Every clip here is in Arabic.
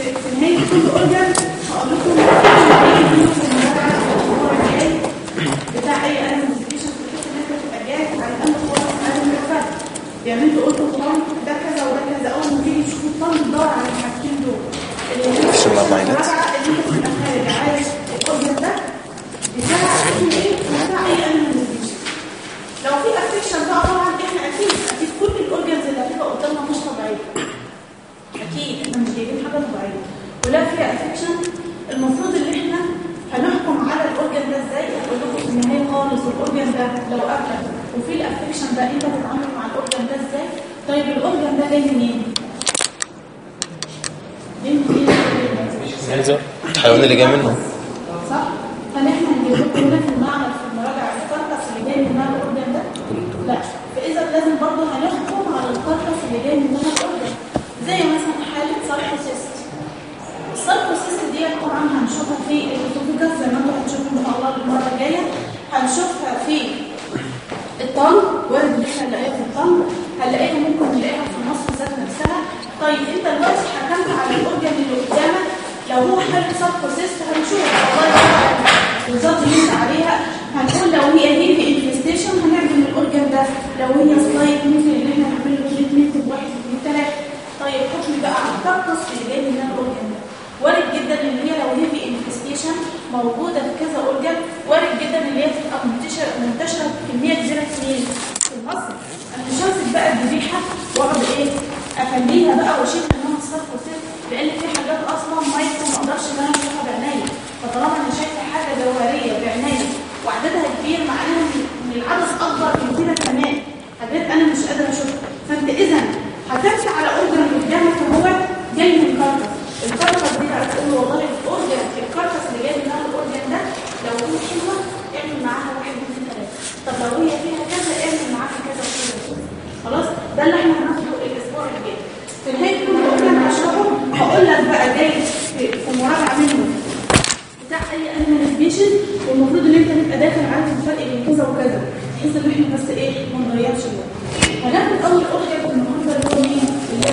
في نهايه كل اورجن هقول لكم بتاع اي انيميشن في الحته اللي انت تبقى جاهز على الاقل خالص على المفرد. يعني انتوا قلتوا طبعا ده كذا وده كذا، اول ما تيجي تشوفوا الطن تدور على الحاجتين دول اللي انت تبقى خارج عايش الاورجن ده بتاع ايه بتاع اي انيميشن. لو في افكشن بقى طبعا احنا اكيد كل الاورجنز اللي هتبقى قدامنا مش طبيعيه، اكيد احنا مش جايبين حاجه طبيعيه ولا فيها افكشن. المفروض ان احنا هنحكم على الاورجن ده ازاي. هقول لكم في النهايه خالص الاورجن ده لو قبلك وفي الافكشن ده انت بتتعامل مع الاورجن ده ازاي. طيب الاورجن ده جاي منين؟ الحيوان اللي جاي منه صح. فنحن هنجيب لكم هنا في المعمل في المراجعه الكاركس اللي جاي منها الاورجن ده لا، فاذا لازم برضه هنحكم على الكاركس اللي جاي منها الاورجن. زي مثلا حاله ساركوسيست. الساركوسيست دي طبعا هنشوفها في الاسوفيجاس زي ما انتم هتشوفوا ان شاء الله المره الجايه. هنشوفها في الطن، وارد ان احنا نلاقيها في الطن، هنلاقيها ممكن نلاقيها في مصر ذات نفسها. طيب انت دلوقتي حكمت على الاورجن اللي قدامك، لو هو حاله ساركوسيست هنشوف والله بالظبط اللي انت عليها. هنقول لو هي هيفي انفستيشن هنعمل الاورجن ده، لو هي سلايد ممكن ان احنا نعمل له تريتمنت بواحد اثنين ثلاثه. طيب حكم بقى على الكاركس اللي جاي من الاورجن ده. وارد جدا ان هي لو هيفي انفستيشن موجوده في كذا اورجن، وارد جدا ان هي تبقى منتشره بكميه كبيره في مصر. انا مش همسك بقى الذبيحه واقعد اخليها بقى واشيل منها الساركوسيست، لان في حاجات اصلا مايكرو ما اقدرش ان انا اشوفها بعينيا. فطالما انا شايفه حاجه جوهريه بعينيا وعددها كبير، معناها ان العدد اكبر من كده كمان، حاجات انا مش قادره اشوفها. فانت اذا هتمسك على اورجن اللي قدامك وهو جاي من كاركس. الكاركس دي بقى تقول له والله الاورجن الكاركس اللي جاي منها الاورجن ده لو هي حلوه اعمل معاها واحد اثنين ثلاثه، طب لو هي فيها كذا اعمل معاها كذا وكذا. خلاص ده اللي احنا هناخده الاسبوع الجاي. في نهايه كل اورجن هشرحه هقول لك بقى جاي في مراجعه منه بتاع اي انيميشن، والمفروض ان انت تبقى داخل عارف الفرق بين كذا وكذا، بحيث ان احنا بس ايه ما نضيعش الوقت. هناخد اول اورجن في النهارده اللي هو مين؟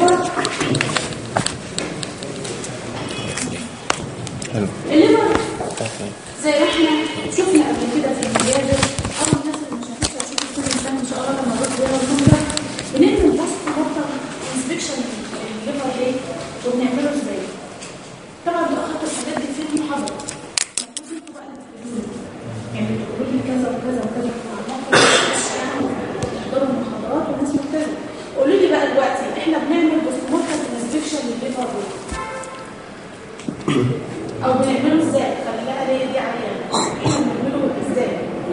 الليفر. زي ما احنا شفنا قبل كده في العياده، اول الناس اللي مش هتشوف كل الانسان ان شاء الله لما نروح زياره المنظر بنعمل بس نقطه انسبكشن الليفر ايه وبنعمله ازاي. طبعا لو اخدتوا الحاجات دي في محاضره المفروض انتوا بقى يعني تقولوا لي كذا وكذا وكذا تحضروا المحاضرات والناس مبتدئه. قولوا لي بقى دلوقتي احنا بنعمل بس نقطه انسبكشن للليفر او بنعمله ازاي؟ خليها ليه دي عليها بنعمله ازاي؟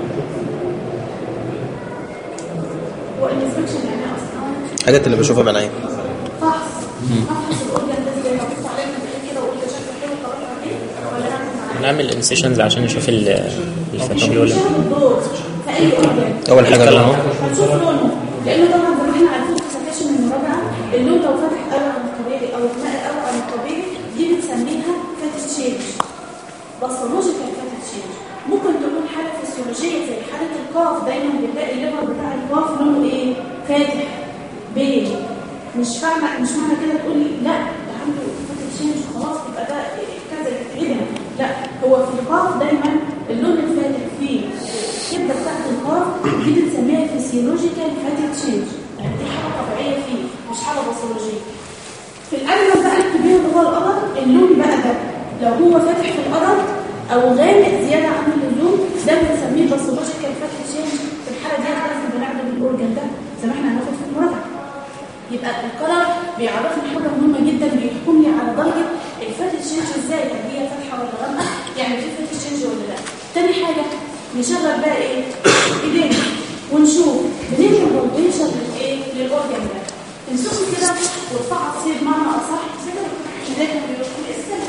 هو الانسبكشن يعني اصلا الحاجات اللي بشوفها بعيني. فحص الاورجن ده ازاي؟ هبص عليه كده واقول ده شكله حلو خلاص عليه ولا نعمل انسيشنز عشان نشوف الفتحه ولا في اي اورجن. اول حاجه لونه هنشوف لونه، لانه طبعا زي ما احنا عارفين في سكاشن المراجعه اللون لو فتح قوي عن الطبيعي او اتنقل قوي عن الطبيعي دي بنسميها فاتت تشينج، باثولوجيكال فاتت تشينج. ممكن تكون حاله فسيولوجيه زي حاله القاف، دايما بنلاقي الليفر بتاع القاف لونه ايه؟ فاتح بيج. مش معنى كده تقولي لا ده عنده فاتت تشينج خلاص يبقى ده كذا يتعدم. لا، هو في القاف دايما اللون الفاتح فيه الكبده بتاعت القاف دي بنسميها فسيولوجيكال فاتت تشينج، يعني دي حاله طبيعيه فيه مش حاله باثولوجيه. في الأنيمال بقى الكبير اللي هو القدر، اللون بقى ده لو هو فاتح في القدر أو غامق زيادة عن اللزوم ده بنسميه باثولوجيكال فاتت تشينج. في الحالة دي لازم بنعمل الأورجن ده زي ما احنا هناخد في المراجعة. يبقى القدر بيعرفني حاجة مهمة جدا، بيحكم لي على درجة الفاتت تشينج ازاي، هل هي فاتحة ولا غامقة، يعني في فاتت تشينج ولا لا. تاني حاجة نشغل بقى ايه؟ ايدينا ونشوف بنعمل روتيشن للايه؟ للأورجن ده. تمسكوا كده وارفعوا تصير بمعنى اصح كده زي ما بيقولوا الاسلام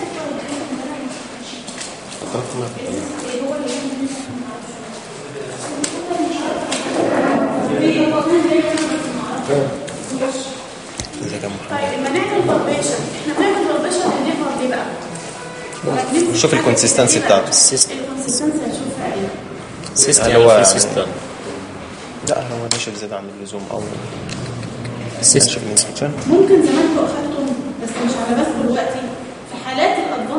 هو اللي طيب لما نعمل بالبيشن احنا بنعمل بالبيشن للليفر دي بقى شوف الكونسيستنسي بتاعته. الكونسيستنسي هنشوفها ايه؟ سيست هل هو يعني في سيست لا هو نشف زيادة عن اللزوم او السيست ممكن زمان انتوا اخدتم بس مش على بس دلوقتي في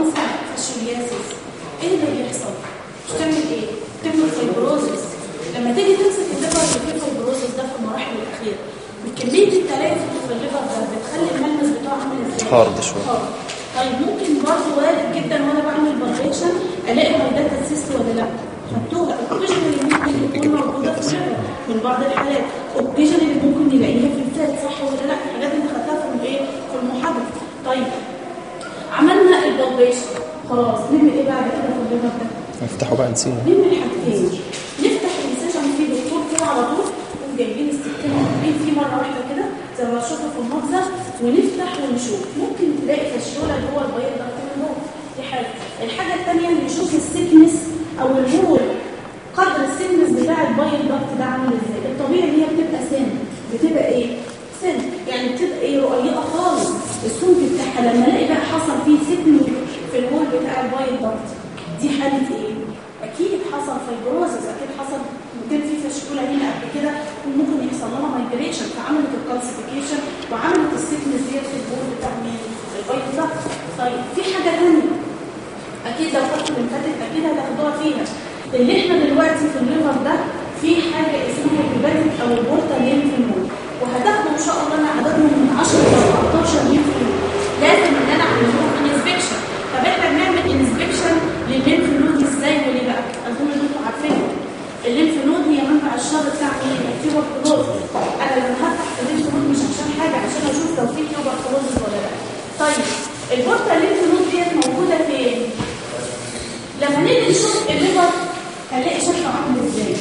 الانسر فاشيولياسيس، ايه اللي بيحصل؟ مش تعمل ايه؟ تعمل فايبروزس. لما تيجي تمسك الليفر اللي فيه فايبروزس ده في المراحل الاخيره، كميه التليف في الليفر ده بتخلي الملمس بتاعه عامل ازاي؟ هارد شويه. طيب ممكن برضه وارد جدا وانا بعمل بالبيشن الاقي هايداتا سيست ولا لا؟ خدتوها. اوكيجنالي ممكن تكون موجوده في الليفر من بعض الحالات، اوكيجنالي ممكن نلاقيها في الفات، صح ولا لا؟ الحاجات اللي خدتها في الايه؟ في المحاضره. طيب عملنا البالبيشن خلاص، نعمل ايه بعد كده في الليفر ده؟ نفتحه بقى نسيبه. نعمل حاجتين، نفتح الانسجن فيه دكتور كده على طول، جايبين السكينه وحاطين فيه مره واحده كده زي ما تشوفوا في المنظر، ونفتح ونشوف. ممكن تلاقي فشوله اللي هو البيض ده كده جوه، دي حاجه. الحاجه الثانيه نشوف السكنس او الهول، قدر السكنس بتاع البيض ده عامل ازاي. الطبيعي ان هي بتبقى سن، بتبقى ايه؟ سن، يعني بتبقى ايه؟ رقيقه خالص السمك بتاعها. لما الاقي بقى حصل فيه سكن في الهول بتاع البيض ده، دي حاله ايه؟ اكيد حصل فايبروزس، اكيد حصل كان في فشكوله هنا قبل كده، وممكن يحصل لها مايجريشن، فعملت الكالسيفيكيشن وعملت السيكنس ديت في البول بتاع مين؟ البيض ده. طيب في حاجه ثانيه اكيد لو خدتوا من فاتت اكيد هتاخدوها فيها، اللي احنا دلوقتي في الليفر ده في حاجه اسمها الهيباتيك او البورتال ليمف نود، وهتاخدوا ان شاء الله انا عددهم من 10 ل 14 ليمف نود. لازم ان انا اعمل لهم انسبكشن. طب احنا بنعمل انسبكشن للليمف نود ازاي وليه بقى؟ اظن انتوا عارفينها. الليمف نود هي منبع الشر بتاع مين؟ التيوبركلوز. انا لما هفتح الليمف نود مش عشان حاجه، عشان اشوف لو في تيوبركلوز ولا لا. طيب البورتال ليمف نود ديت موجوده فين؟ لما نيجي نشوف الليفر هنلاقي شكله عامل ازاي.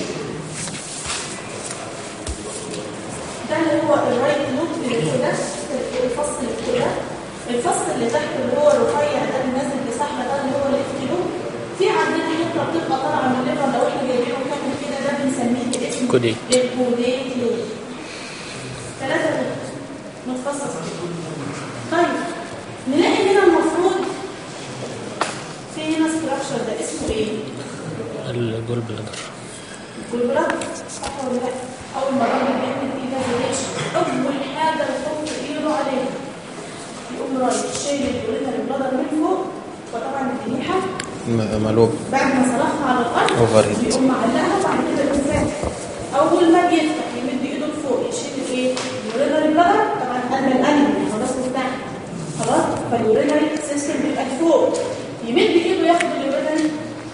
ده اللي هو الرايت لوب اللي كده، الفصل اللي كده، الفصل اللي تحت اللي هو الرفيع ده اللي نازل بسحبه ده اللي هو الليفت لوب. في عندنا حته بتبقى طالعه من الليفر لو احنا جايبينه كامل كده، ده بنسميه باسم الكوديت لوب. 3 لوب متفصص. طيب نلاقي هنا المفروض في هنا ستراكشر ده اسمه ايه؟ الجول بلادر. الجول بلادر صح ولا لا؟ اول ما الراجل بيعمل ايفازيليشن اول حاجه يحط ايده عليها يقوم رايح شايل اليوريتر البلادر من فوق، وطبعا الجنيحه مقلوب بعد ما صرفها على الارض بيقوم معلقها وبعد كده يقوم فاتح. اول ما بيفتح يمد ايده لفوق يشيل ايه؟ اليوريتر البلادر، طبعا قلب القلب خلاص تحت خلاص، فاليوريتر سيستم بيبقى لفوق، يمد ايده ياخد اليوريتر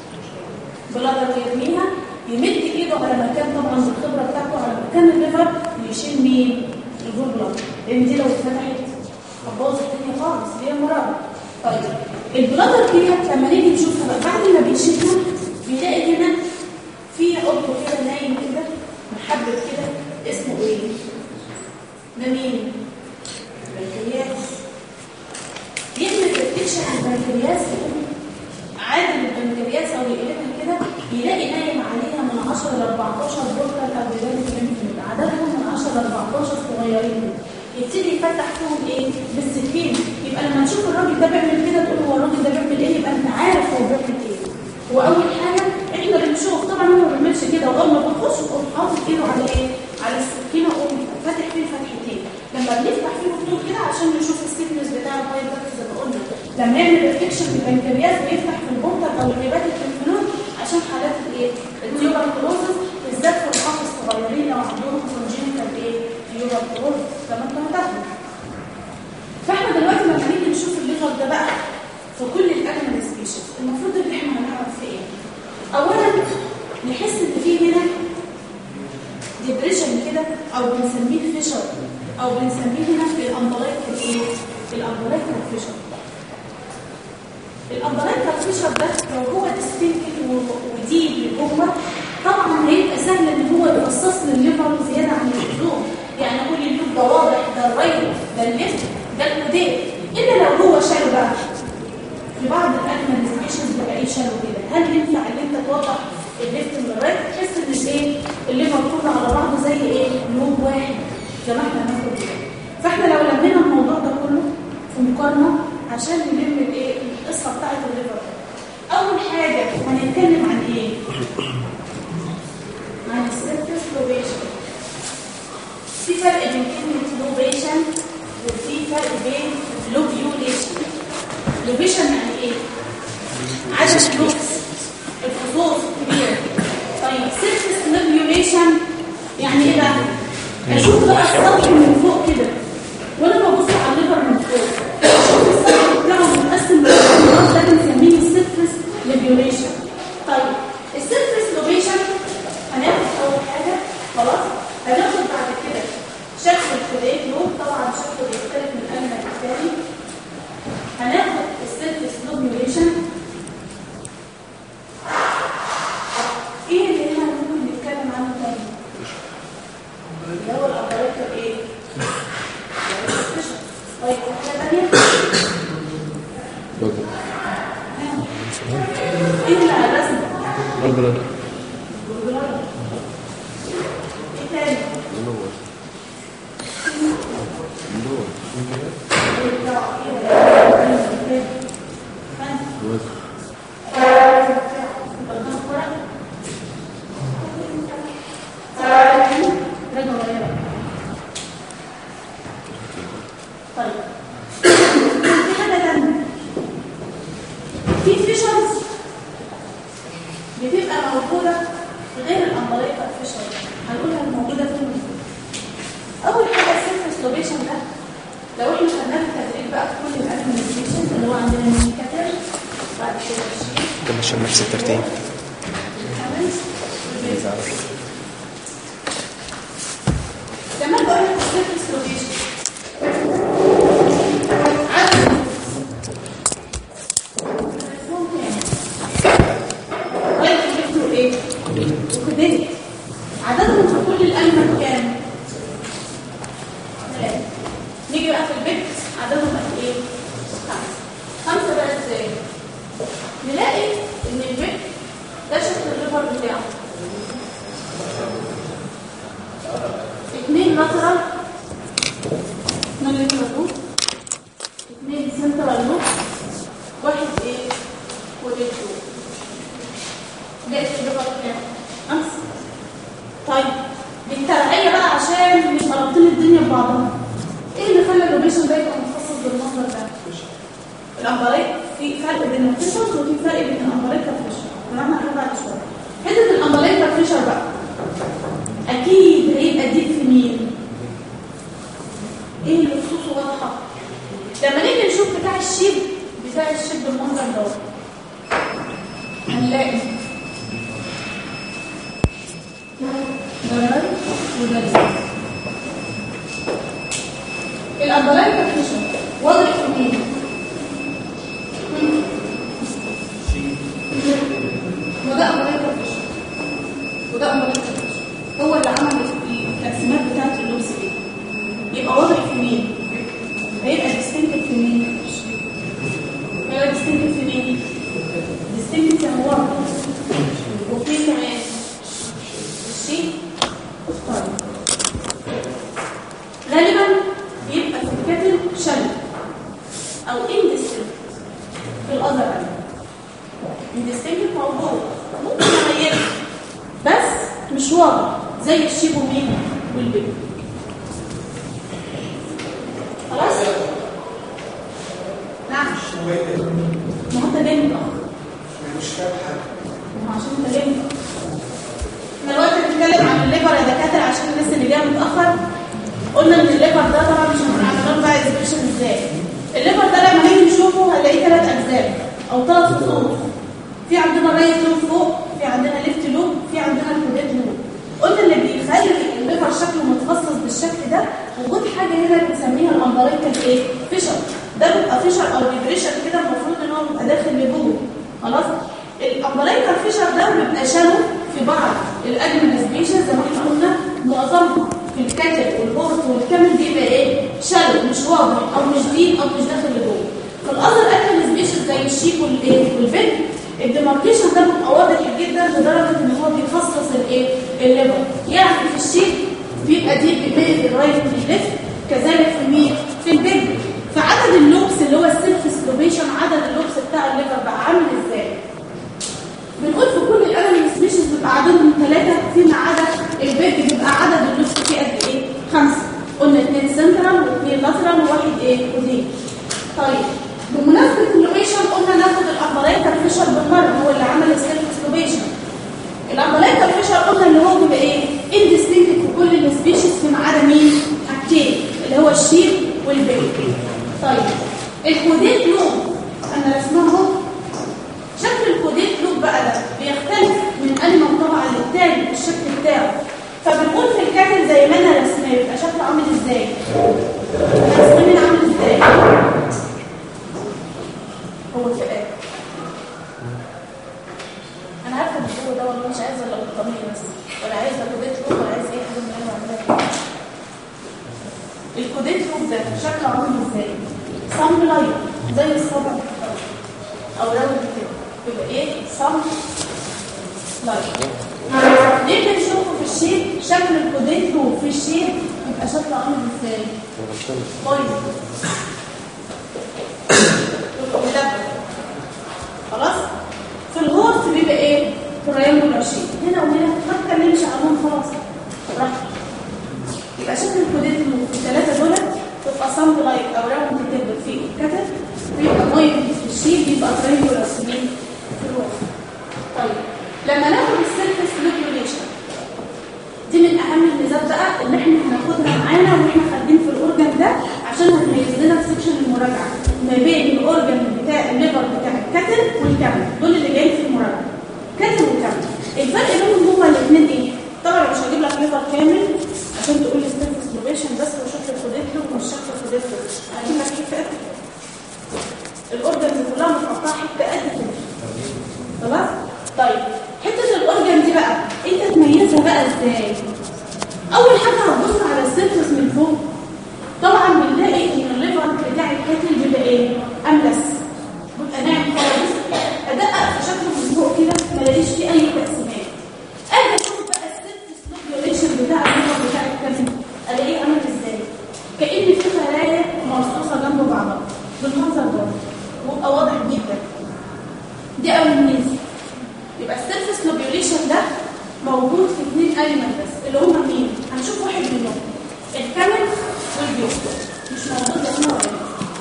بلادر ويرميها، يمد ايده على مكان طبعا بالخبره بتاعته على مكان الليفر يشيل مين؟ الجول بلادر، لان دي لو اتفتحت هتبوظ الدنيا خالص، دي مرض. طيب البلادر ديت لما نيجي نشوفها بقى بعد ما بيشيلها بيلاقي هنا في عضو كده نايم كده محبب كده اسمه ايه؟ ده مين؟ البنكرياس. يعمل تفتيش البنكرياس عادل البنكرياس او يقلبها كده يلاقي نايم عليها من 10 ل 14 بورتال او بيبان كلمه، عددهم من 10 ل 14 صغيرين كده، يبتدي يفتح فيهم ايه؟ بالسكين. يبقى لما نشوف الراجل ده بيعمل كده تقول هو الراجل ده بيعمل ايه، يبقى انت عارف هو بيعمل ايه. واول حاجه احنا بنشوف طبعا هو ما بيعملش كده، واول ما بنخش يقوم حاطط ايده على ايه؟ على السكينه ويقوم فاتح فيه فتحتين. لما بنفتح فيه خطوط كده عشان نشوف السيكنس بتاع البايض ده زي ما قلنا، لما يعمل ريفليكشن في البنكرياس بيفتح في البورتال او الهيباتيك ليمف عشان حالات الايه؟ التيوبركلوزس بالذات في الحفظ الصغيرين لو عندهم كونجينيتال ايه؟ تيوبركلوزس لما انتوا هتاخدوا. فاحنا دلوقتي لما نيجي نشوف الليفر ده بقى في كل الانيمال سبيشيز المفروض ان احنا هنعرف في ايه؟ اولا نحس ان في هنا ديبريشن كده او بنسميه فيشر او بنسميه هنا الامبلايكال ايه؟ الامبلايكال فيشر. الامبلايكال فيشر ده لو هو ديستنكت وديب لجوه طبعا هيبقى سهل ان هو يخصص للليفر زياده عن اللزوم، يعني اقول اللوب ده واضح، ده الرايت، ده الليفت، ده الكودين، الا لو هو شالو بقى. في بعض الانيمال سبيشيز بلاقيه شالو كده، هل ينفع ان انت توضح الليفت من الرايت تحس ان الايه؟ الليفر كله على بعضه زي ايه؟ لوب واحد زي ما احنا هناخد كده. فاحنا لو لمينا الموضوع ده كله في مقارنه عشان نلم الايه؟ القصه بتاعت الليفر. اول حاجه هنتكلم عن ايه؟ عن السيرفيس لوبيشن. في فرق بين كلمه لوبيشن وفي فرق بين لوبيوليشن. لوبيشن يعني ايه؟ عدد اللوبس الفصوص كبير. طيب سيرفيس نيبيوليشن يعني ايه بقى؟ اشوف بقى السطح من فوق كده وانا ببص على الليفر من فوق اشوف السطح بتاعه متقسم للخط ده بنسميه السيرفيس نيبيوليشن. طيب السيرفيس نيبيوليشن هناخد اول حاجه خلاص، هناخد بعد كده شكل الكليت لوب، طبعا شكله بيختلف من المنهج الثاني. هناخد السيرفيس نيبيوليشن. ايه اللي احنا ممكن نتكلم عنه تاني؟ اللي هو الاباريتر ايه؟ طيب حاجه ثانيه؟ ايه اللي على الرسم؟ البلد ايه تاني؟ بتبقى موجودة غير الأمبليكال فيشر، هنقولها الموجودة فين. أول حاجة السيرفيس لوبيشن ده لو احنا خدناه التدريب بقى في كل الأدمنستريشن اللي هو عندنا الميكاتير بعد كده الشيء ده مش نفس الترتيب. لما بقول لك السيرفيس لوبيشن وكدنت عددهم في كل الألمن كام؟ 3. نيجي بقى في البيت عددهم قد ايه؟ 5. 5 بقى ازاي؟ نلاقي ان البيت ده شكل الليفر بتاعه 2 لاترال 2 لاترال لوب 2 سنترال لوب 1 ايه؟ كوديت لوب. بقت الليفر كام؟ 5. طيب بالترقية بقى عشان مش مربطين الدنيا ببعضها، ايه اللي خلى اللوبيشن ده يبقى متخصص بالمنظر ده؟ الامبريك في فرق بين الفيشر وفي فرق بين الامبريك والفيشر، هنعمل حاجه بعد شويه. حته الامبريك والفيشر بقى اكيد هيبقى ديب في مين؟ ايه اللي خصوصه واضحه؟ لما نيجي نشوف بتاع الشيب بالمنظر ده هنلاقي ضرر وضرر. الأمبلايك فيشن واضح في مين؟ وده أمبلايك فيشن وده أمبلايك فيشن هو اللي عمل التقسيمات بتاعت اللوبس دي. يبقى واضح في مين؟ هيبقى ديستنكت في مين؟ هيبقى ديستنكت في مين؟ ديستنكت يعني واضح. وفي كمان الشيء غالبا بيبقى في الكاتل شلل او اندستنكت في الاذر اندستنكت موجود ممكن نغيره بس مش واضح زي الشيب ومين والبيبي. خلاص؟ نعم ما هو انت جاي متاخر مش فاهم حاجه. ما عشان انت جاي متاخر. احنا دلوقتي بنتكلم عن الليفر يا دكاتره عشان الناس اللي جايه متاخر. قلنا ان الليفر ده طبعا مش هنعمل بقى اكسبريشن ازاي. الليفر ده لما نيجي نشوفه هنلاقيه 3 اجزاء او 3 خطوط. في عندنا رايت لوب فوق، في عندنا ليفت لوب، في عندنا الكوديت لوب. قلنا اللي بيخلي الليفر شكله متخصص بالشكل ده وجود حاجه هنا بنسميها الامبلايكال ايه؟ فيشر. ده بيبقى فيشر او ديبريشن كده المفروض ان هو بيبقى داخل لجوه. خلاص؟ الامبلايكال فيشر ده بيبقى شالو في بعض الادمن سبيشيز زي ما احنا قلنا معظمها في الكاتل والبورت والكامل بيبقى ايه؟ شالو مش واضح او مش ديب او مش داخل لجوه. في الاذر ادمن سبيشيز زي الشيك والبيت الديماركيشن ده بيبقى واضح جدا لدرجه ان هو بيخصص الايه؟ الليفر. يعني في الشيك بيبقى ديب بين الرايت والليفت، كذلك في مين؟ في البيت. فعدد اللوبس اللي هو السيرفيس لوبيشن عدد اللوبس بتاع الليفر بقى عامل ازاي؟ بنقول في كل الادمن سبيشيز بيبقى عددهم 3 فيما عدا البيت بيبقى عدد اللوبس فيه قد ايه؟ 5. قلنا 2 سنترال و2 لاترال و1 ايه؟ ودي. طيب بمناسبه اللوبيشن قلنا ناخد الامبلايكال فيشر فيشر بالمره هو اللي عمل السيلف سلوبيشن. الامبلايكال فيشر قلنا اللي هو بيبقى ايه؟ اندستنكت في كل السبيشيز فيما عدا مين؟ حاجتين اللي هو الشيب والبيل. طيب الكوديت لوب انا رسمها اهو. شكل الكوديت لوب بقى ده بيختلف من انيمال طبعا للتاني في الشكل بتاعه. فبنقول في الكاتل زي ما انا رسمه يبقى شكله عامل ازاي؟ رسمين عامل ازاي؟ هو الفئات. انا عارفه ان هو ده والله مش عايزه الا بالطبيعي بس ولا عايزه كوديت لوب ولا عايزه اي حاجه من اللي انا بعملها. الكوديت لوب ده شكله عامل ازاي؟ صم لاين زي الصبع او راوند كده يبقى ايه؟ صم لاين. ليه بنشوفه في الشيب؟ شكل الكوديت لوب في الشيب يبقى شكله عامل ازاي؟ بايظ خلاص. في الهورس بيبقى ايه؟ تريانجولار شيب هنا وهنا ما اتكلمش عنهم خلاص براحتك. يبقى شكل الكوديت لوب في الثلاثه دول تبقى صم لاين او راوند كده في الكتف بيبقى بايظ في الشيب يبقى تريانجولار شيب في الهورس. طيب لما ناخد السيرفس لوبيوليشن دي من اهم الميزات بقى اللي احنا هناخدها معانا واحنا خارجين في الاورجن ده عشان هتميز لنا في سكشن المراجعه ما بين الاورجن بتاع الليفر بتاع الكتل والكبد دول اللي جايين في المراجعه كتل وكبد. الفرق بينهم هما الاثنين ايه؟ طبعا مش هجيب لك ليفر كامل عشان تقول لي سيرفس لوبيوليشن بس وشكل الكوديتلو ومش شكل الكوديتلو. هجيب لك حته قد الاورجن كلها متقطعه حته قد كده خلاص. طيب حته الاورجن دي بقى انت تميزها بقى ازاي؟ اول حاجه هتبص على السيرفس من فوق. طبعا بنلاقي ان الليفر بتاع الكتل بيبقى ايه؟ املس بيبقى ناعم خالص. ادقق في شكله من فوق كده ما الاقيش فيه اي تقسيمات. اجي اشوف بقى السيرفس لوبيوليشن بتاع الليفر بتاع الكتل الاقيه عامل ازاي؟ كأن في خلايا مرصوصه جنب بعضها بالمنظر ده ويبقى واضح جدا. دي اول ميزه. يبقى السيرفس لوبيوليشن ده موجود في اثنين اليمنت بس اللي هم مين؟ هنشوف واحد منهم الكامل والبيوت مش موجود هنا ولا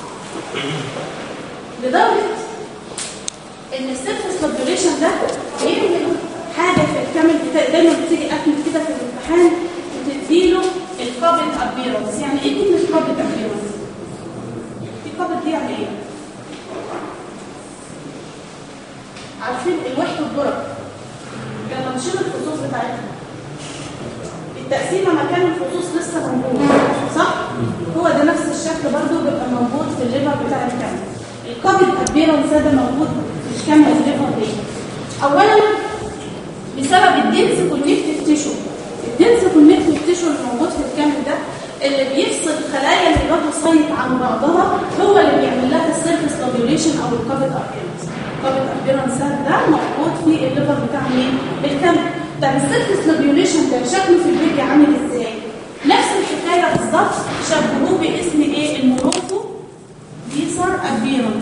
لدرجه ان السيرفس لوبيوليشن ده بيعمل حاجه في الكامل دايما بتيجي اكل كده في الامتحان وتديله الكابل ابيرنس. يعني ايه كلمه كابل ابيرنس؟ الكابل دي يعني ايه؟ عارفين الوحده الدرج لما نشيل الفصوص بتاعتها التقسيمه مكان الفصوص لسه موجود صح؟ هو ده نفس الشكل برضو بيبقى موجود في الليفر بتاع الكامل. الكابل ابيرنس ده موجود في الكامل الليفر دي اولا بسبب الدنس كونكتيف تيشو. الدنس كونكتيف تيشو اللي موجود في الكامل ده اللي بيفصل خلايا الهيباتوسايت عن بعضها هو اللي بيعمل لها السيرفس لوبيوليشن او الكابل ابيرنس. الكابل ابيرنس ده موجود في الليفر بتاع مين؟ الكامل. طب السيرفس لوبيوليشن ده شكله في الفيديو عامل ازاي؟ نفس الحكايه بالظبط شبهوه باسم ايه؟ الموروكو ديسر ابيرنس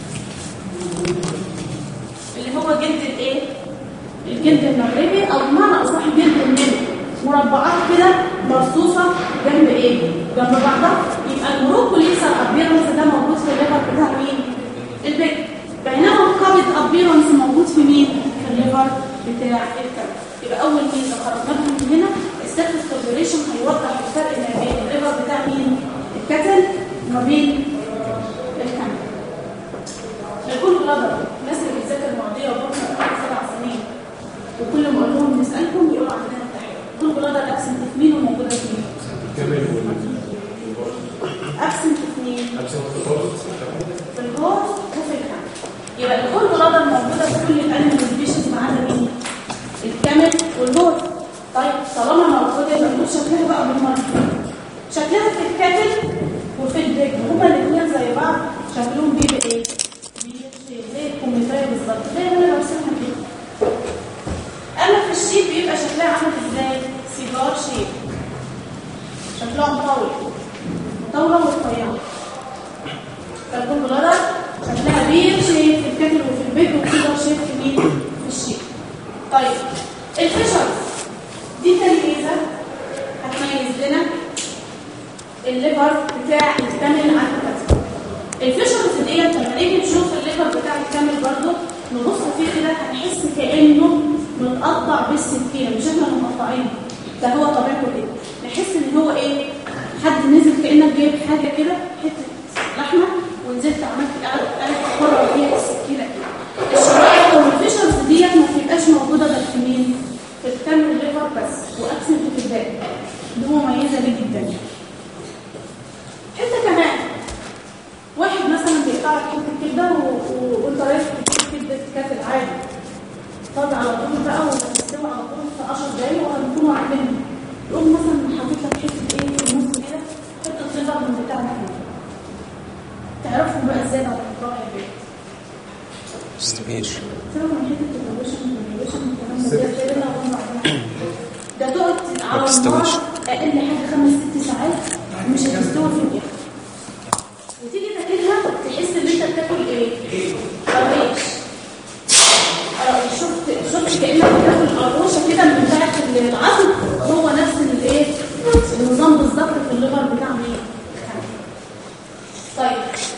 اللي هو جلد الايه؟ الجلد المغربي او بمعنى اصح جلد النمر مربعات كده مرصوصه جنب ايه؟ جنب بعضها. يبقى الموروكو ديسر ابيرنس ده موجود في الليفر بتاع مين؟ البيت. بينما الكابل ابيرنس موجود في مين؟ في الليفر بتاع الكبد. يبقى اول ميزه خرجناها من هنا السيرفس لوبيوليشن هيوضح الفرق ما بين الليفر بتاع مين؟ الكتل وما بين الكبد. الكل بلادر الناس اللي بتذاكر المواضيع وبكره 7 سنين وكل ما اقول لهم نسالكم يقولوا عندنا امتحان. الكل بلادر ابسنت في مين وموجوده في مين؟ ابسنت في مين؟ في الهورس وفي الكامل. يبقى الكل بلادر موجوده في كل الانيمال سبيشيز ما عدا مين؟ الكامل والهورس. طيب طالما موجوده يبقى نقول شكلها بقى بالمره. شكلها في الكاتل وفي البيج هما الاثنين زي بعض شكلهم بيبقى ايه؟ زي الكمثريه بالظبط زي ما انا برسمها كده. اما في الشيب بيبقى شكلها عامل ازاي؟ سيجار شيب. شكلها مطوله ورفيعه. فالكل بلادر شكلها بير شيب في الكاتل وفي البيج وسيجار شيب في مين؟ في الشيب. طيب الفيشرز دي تاني ميزه هتميز لنا الليفر بتاع الكامل عن الكتل. الفيشرز ديت لما نيجي نشوف الليفر بتاع الكامل برضه نبص فيه كده هنحس كانه متقطع بالسكينه، مش احنا اللي مقطعينه، ده هو طبيعته كده. نحس ان هو ايه، حد نزل كانك جايب حاجه كده حته لحمه ونزلت عملت قاعد تقرب فيها السكينه كده. الشرايح والفيشرز ديت ما بتبقاش موجوده غير في مين؟ في الكامل الليفر بس، واكسنت في الباقي دي مميزه ليه جدا. حته كمان واحد مثلا بيقطع لك حته كبده وانت رايح تجيب كبده كاتل عادي، طب على طول بقى وتستوي على طول في 10 دقايق وهنكونوا عاملينها، يقوم مثلا حاطط لك حته ايه في النص كده، حته ليفر من بتاعنا احنا. تعرفوا بقى ازاي بعد ما تروح البيت؟ استويش سيبك من حته الكونديشن والكلام ده، زي لنا ده تقعد على النار اقل حاجه 5-6 ساعات مش هتستوي في الجهه، وتيجي تاكلها تحس ان انت بتاكل ايه؟ قرايش. شفت كانك بتاكل قروشه كده من تحت العظم، هو نفس الايه النظام بالظبط في الليفر بتاع مين؟ طيب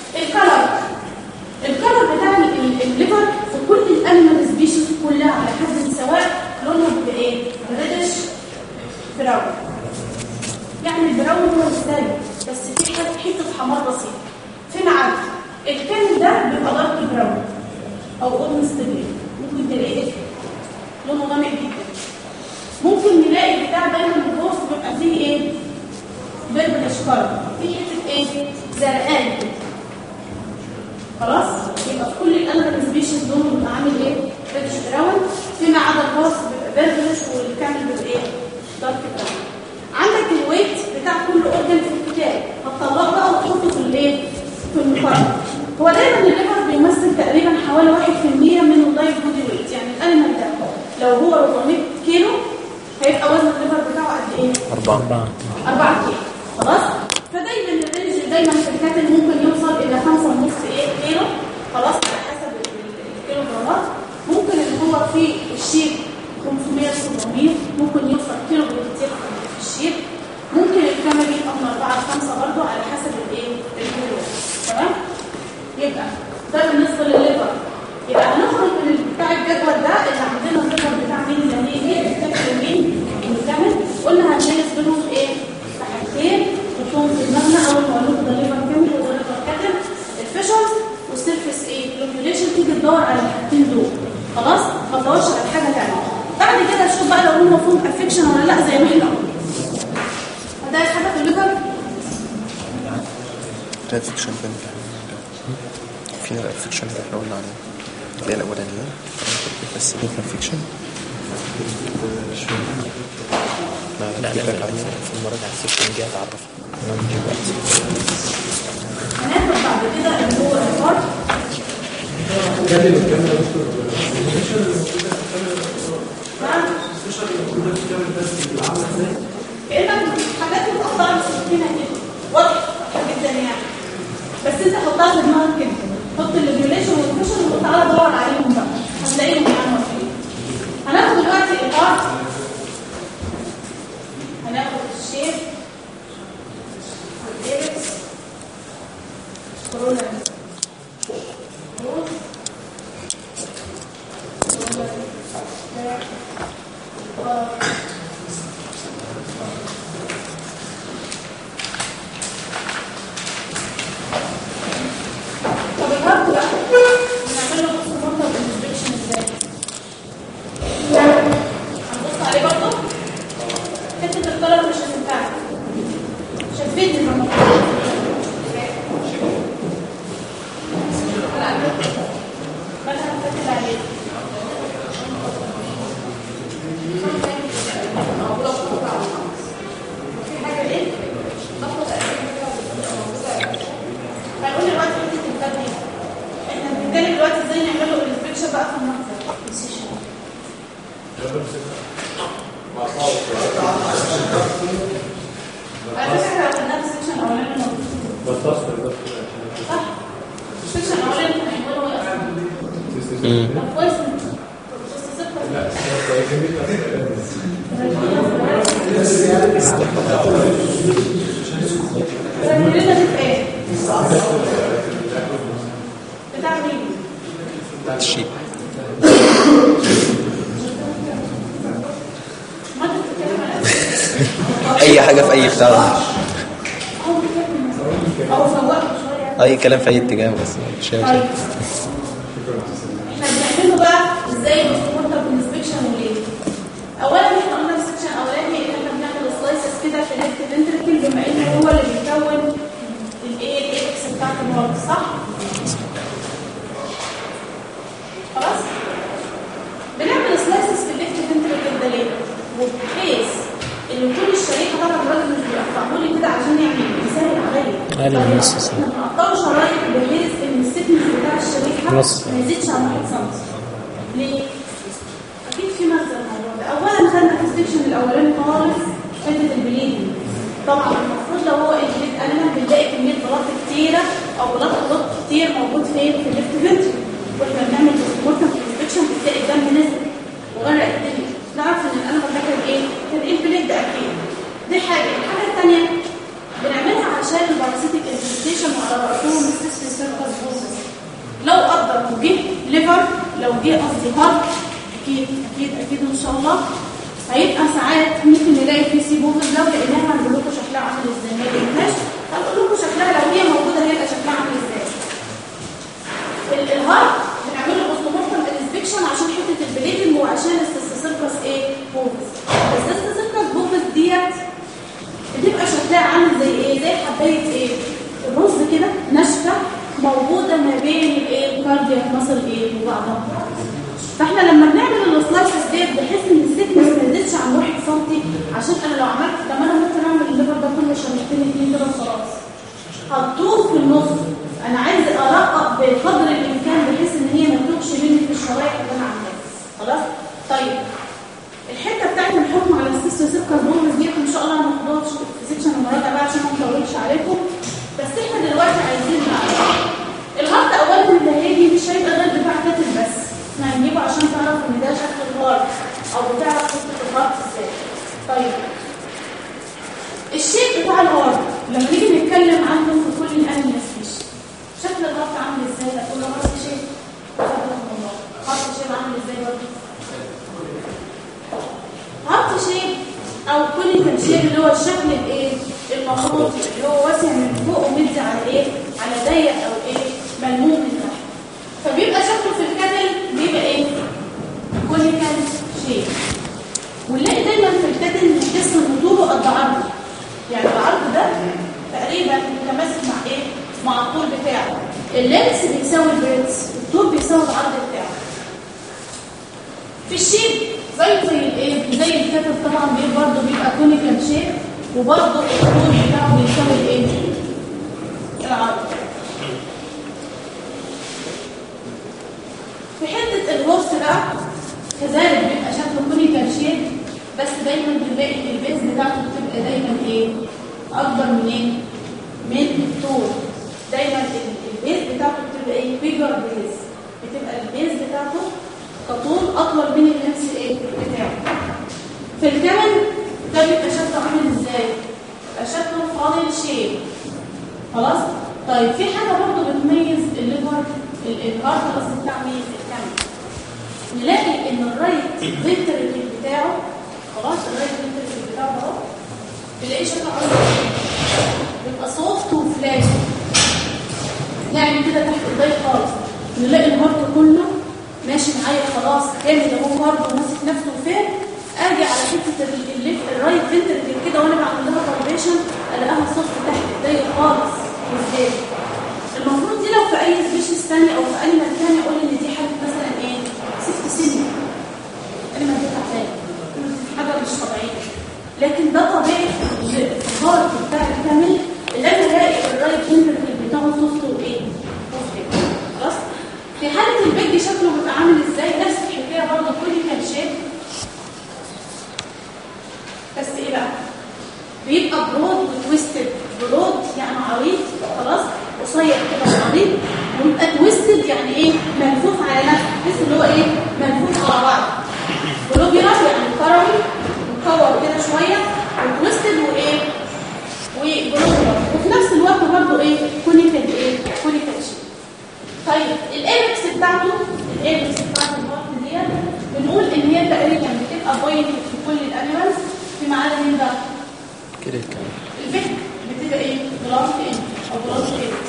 الكلر بتاع الليفر في كل الانيمال سبيشيز كلها على حد سواء لونها بيبقى ايه؟ ريدش براون، يعني البراون هو السائل بس في حته حمار بسيط. فين عندي الكامل ده بيبقى دارك براون او اورنج ستيل، ممكن تلاقيه لونه غامق جدا. ممكن نلاقي بتاع دايما البوست بيبقى فيه ايه؟ بيربل اشكال، في حته ايه؟ زرقان كده. خلاص يبقى في كل الانيمال سبيشيز لونه بيبقى عامل ايه؟ ريدش براون، فيما عدا البوست بيبقى بيربلش والكامل بيبقى ايه؟ دارك براون. عندك الويت بتاع كل اورجن في الكتاب هتطلعه بقى وتحطه في الايه؟ في المقارنه. هو دايما الليفر بيمثل تقريبا حوالي 1% من اللايف بودي ويت، يعني الانيمال ده لو هو 400 كيلو هيبقى وزن الليفر بتاعه قد ايه؟ 4 كيلو. خلاص؟ فدايما الرينج دايما في الكاتل ممكن يوصل الى 5.5 كيلو، خلاص على حسب الكيلو جرامات. ممكن ان هو في الشيب 500-700، ممكن يوصل كيلو بالكتير في الشيب. ممكن الكامل يبقى من 4-5 برضه على حسب الايه؟ الكيلو. تمام؟ يبقى ده بالنسبه للليفر. يبقى هنخرج من بتاع الجدول ده اللي عندنا الليفر بتاع مين اللي هي ايه؟ الكامل مين؟ الكامل. قلنا هنميز بينهم ايه؟ حاجتين نحطهم في دماغنا اول ما اقول لكم ده ليفر كامل وده ليفر كاتل. الفيشرز والسيرفيس ايه؟ الكلوميوليشن. تيجي تدور على الحاجتين دول، خلاص؟ ما تدورش على حاجه ثانيه. بعد كده اشوف بقى لو هم مفهوم افكشن ولا لا زي ما احنا قلنا. ده حاجه في الليفر الافكشن فينا الافكشن اللي احنا قلنا عليه اللي هي الاولانيه، بس دي الافكشن لا في المراجعة السيكشن دي هتعرفها هناخد بعد كده اللي هو الفار. كأنك حاجات متقطعة بالسكينة كده واضحة جدا يعني، بس انت حطها في دماغك كده، حط الريجوليشن والفيشن وتعالى دور عليهم بقى هتلاقيهم يعني واضحين. هناخد دلوقتي الارت، هناخد الشيب والإيبكس كورونا طب الهارد بقى بنعمل له بص مرتب الانسبكشن ازاي؟ هنبص عليه برضه. حته الكلر مش هتنفعك، مش هتفيدني لما بس هنفكر عليه. في حاجه ليه؟ باخد هنقول دلوقتي حته الكلر. احنا بنتكلم دلوقتي ازاي نعمل له الانسبكشن بقى في المنظر. على فكرة احنا قلنا في السكشن الأولاني صح؟ السكشن الأولاني كان هيقول هو أصلا طب كويس بتاع مين؟ الشيب اي حاجه في اي بتاع، او فوقه شويه. اي كلام في اي اتجاه بس مش طيب مشكله. احنا بنعمله بقى ازاي بالسبورتر بالانسبكشن وليه؟ اولا احنا قلنا السكشن الاولاني ان احنا بنعمل سلايسز كده في الليفت فنتركل بما انه هو اللي بيكون الايه الاكس بتاعت الهارت، صح؟ خلاص؟ بنعمل سلايسز في الليفت فنتركل ده ليه؟ وبحيث ان كل الشريحه طبعا الراجل مش بيقطعوا لي كده عشان يعني يسهل عليا. أقل من نص سم. احنا بنقطعه شرايح بحيث ان السكنس بتاع الشريحه نص. ما يزيدش عن 1 سم. ليه؟ اكيد في مغزى الموضوع ده. اولا خدنا في السكشن الاولاني خالص حته البليدنج. طبعا المفروض لو هو البليد انا بنلاقي كميه بلاط كتيره او بلاط كتير موجود فين في الليفت فنتركل، واحنا بنعمل بوستمورتم انسبكشن بتلاقي الدم نزل وغرق الدنيا. نعرف ان القلب ده كان ايه؟ كان ايه البليد ده اكيد. دي حاجه. الحاجه الثانيه بنعملها عشان الباراسيتيك انفستيشن وعلى راسهم السيستم سيركس بوزس. لو قدر وجه ليفر، لو جه قصدي هارت، اكيد ان شاء الله هيبقى ساعات ممكن نلاقي في سيبوزس. لو لقيناها هنقول لكم شكلها عامل ازاي، ما لقيناهاش هنقول لكم شكلها لو هي موجوده هيبقى شكلها عامل ازاي. الهارت بنعمل له بوستمورتم انسبكشن عشان حته البليدنج وعشان السيركس ايه بوفس. السيركس بوفس ديت بتبقى شكلها عامل زي ايه؟ زي حبايه ايه؟ الرز كده ناشفه موجوده ما بين الايه الكاردياك ماسل ايه وبعضها. فاحنا لما بنعمل السلايسز ديت بحيث ان السيكنس ما يزيدش عن 1 سم، عشان انا لو عملت كمان انا ممكن اعمل الليفر ده كله شريحتين اتنين كده وخلاص. هتطوف في النص. انا عايز ارقق بقدر الامكان بحيث ان هي ما تطوفش مني في الشرايح اللي انا عاملاها. خلاص؟ طيب الحته بتاعت الحكم على السيستم سيركس بومز دي ان شاء الله هناخدها في سيكشن المراجعه بقى عشان ما نطولش عليكم. بس احنا دلوقتي عايزين نعرف الهارت اولا اللي هيجي مش هيبقى غير بتاع كاتل بس. احنا هنجيبه عشان تعرف ان ده شكل الهارت او بتعرف قصه الهارت ازاي. طيب الشيب بتاع الهارت لما نيجي نتكلم عنه في كل الانيمالز شكل الهارت عامل ازاي؟ هتقول له هارت شيب. هارت شيب عامل ازاي برضه؟ هارت شيب او كونيكال شيب اللي هو الشكل الايه المخروطي اللي هو واسع من فوق ومدي على ايه على ضيق او ايه ملموم من تحت. فبيبقى شكله في الكتل بيبقى ايه كونيكال شيب. ونلاقي دايما في الكتل الجسم طوله قد عرضه، يعني العرض ده تقريبا متماسك مع ايه مع الطول بتاعه. اللينس بيساوي البريدث، الطول بيساوي العرض بتاعه. في الشيب زي الايه زي الكتل طبعا برضه بيبقى كونيكال شيب، وبرضه الطول بتاعه بيساوي الايه العرض. في حته الهورس بقى كذلك بيبقى شكله كونيكال شيب، بس دايما بنلاقي البيز بتاعته بتبقى دايما ايه اكبر من ايه من الطول. دايما البيز بتاعته بتبقى ايه بيجر بيز، بتبقى البيز بتاعته كطول اطول من اللمس ايه بتاعه. في الكمن ده بيبقى شكله عامل ازاي؟ بيبقى شكله فاضل شيب. خلاص. طيب في حاجه برضه بتميز الليفر الهارت قصدي بتاع مين الكمن. نلاقي ان الرايت فينتركل بتاعه خلاص الرايت فينتركل بتاعه اهو تلاقيه شكله عامل ازاي؟ بيبقى سوفت وفلاش يعني كده تحت الضيق خالص. نلاقي الهارت كله ماشي معايا خلاص جامد اهو برضه ماسك نفسه فين. اجي على حته الرايت فنتركل كده وانا بعمل لها فايبريشن الاقيها صوت تحت ايديا خالص ازاي. المفروض دي لو في اي سبيشيز ثاني او في اي مكان ثاني اقول ان دي حاجه مثلا ايه سيفت سن انا ما تعبان حاجه مش طبيعيه. لكن ده طبيعي الهارت بتاع الكامل اللي انا الاقي الرايت فنتركل بتاعه صوت وايه خلاص. في حالة البيج شكله بيبقى عامل ازاي؟ نفس الحكاية برضه كونيكال شيب، بس ايه بقى؟ بيبقى برود وتويستد. برود يعني عريض خلاص، قصير كده وعريض، ويبقى تويستد يعني ايه؟ ملفوف على نفسه، تحس اللي هو ايه؟ ملفوف على بعض. جلوبيولار يعني كروي مكور كده شوية، وتويستد وايه؟ وجلوبيولار، وفي نفس الوقت برضه ايه؟ كونيكال ايه؟ كونيكال شيب. طيب الايبكس بتاعته الهارت ديت بنقول ان هي تقريبا بتبقى بوينت في كل الانيمالز فيما عدا مين بقى؟ كده كمان الفك بتبقى ايه؟ بلانت ان او بلانت اكس.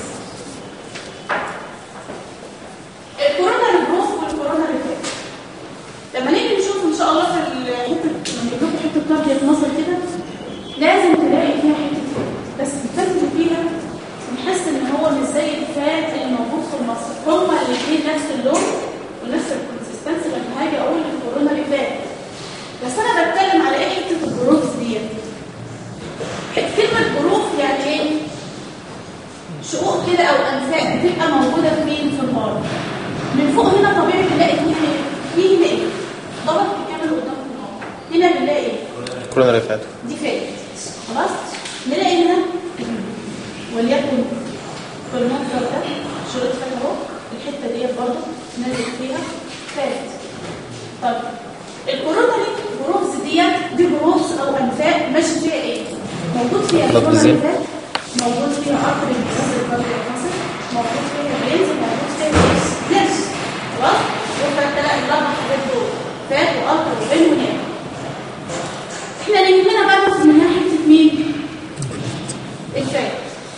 الكوروناري جروث والكوروناري فات لما نيجي نشوف ان شاء الله في الحته لما نجيب لكم حته كاردياك مصر كده لازم تلاقي فيها حته فات، بس الفات فيها نحس ان هو مش زي الفات اللي موجود في مصر، هما الاثنين نفس اللون ونفس الكونسستنسي. لما هاجي اقول الكوروناري فات بس انا بتكلم على ايه؟ حته الجروث ديت. كلمه جروث يعني ايه؟ شقوق كده او انفاق بتبقى موجوده فين؟ في الارض. من فوق هنا طبيعي تلاقي فيه هنا ايه؟ ضغط كامل قدام النار. هنا بنلاقي ايه؟ كوروناري فات دي فات. خلاص؟ نلاقي هنا وليكن في المنظر ده شريط فات اهو، الحته ديت برضه نازل فيها فات. طب الكوروناري جروث دي جروث او انفاق ماشي فيها ايه؟ موجود فيها الكوروناري فات، موجود فيها عقل الجسد الكاردياك مصر، موجود فيها برينز، موجود فيها نفس. خلاص؟ يبقى تلاقي الاربع حاجات دول فات وارض وبين ونام. احنا اللي يهمنا بقى ناخد منها حته مين؟ الفات.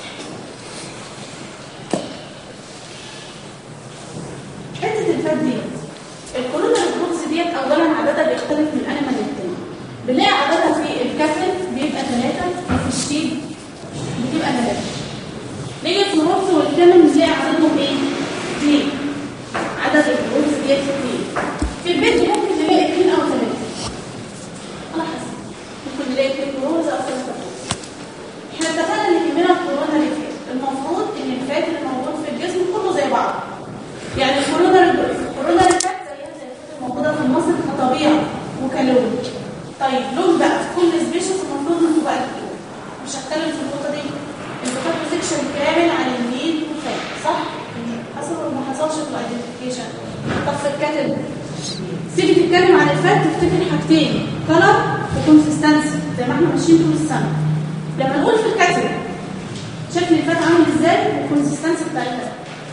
حته الفات ديت الكوروناري جروث ديت اولا عددها بيختلف من انيمال للتاني. بنلاقي عددها في الكافل بيبقى 3 وفي الشيب بتبقى 3. نيجي في الهورس والكامل نلاقي عددهم ايه؟ 2. عدد الجروث ديت 2. في البيت ممكن نلاقي 2 او 3 على حسب، ممكن نلاقي 2 جروث او 3 جروث. احنا اتفقنا ان يهمنا الكوروناري فات. المفروض ان الفات اللي موجود في الجسم كله زي بعض، يعني الكوروناري فات زيها زي الفات الموجوده في مصر كطبيعه وكلون. طيب لون بقى في كل سبيشيز المفروض انه بقى اللون. مش هتكلم في النقطه دي، الفات سيكشن كامل عن النيل والفات، صح؟ حصل ولا ما حصلش في الايدنتيفيكيشن؟ طب في الكاتل سيبي تتكلم عن الفات تفتكر حاجتين، كلر وكونسستنسي زي ما احنا ماشيين طول السنه. لما نقول في الكاتل شكل الفات عامل ازاي والكونسستنسي بتاعتها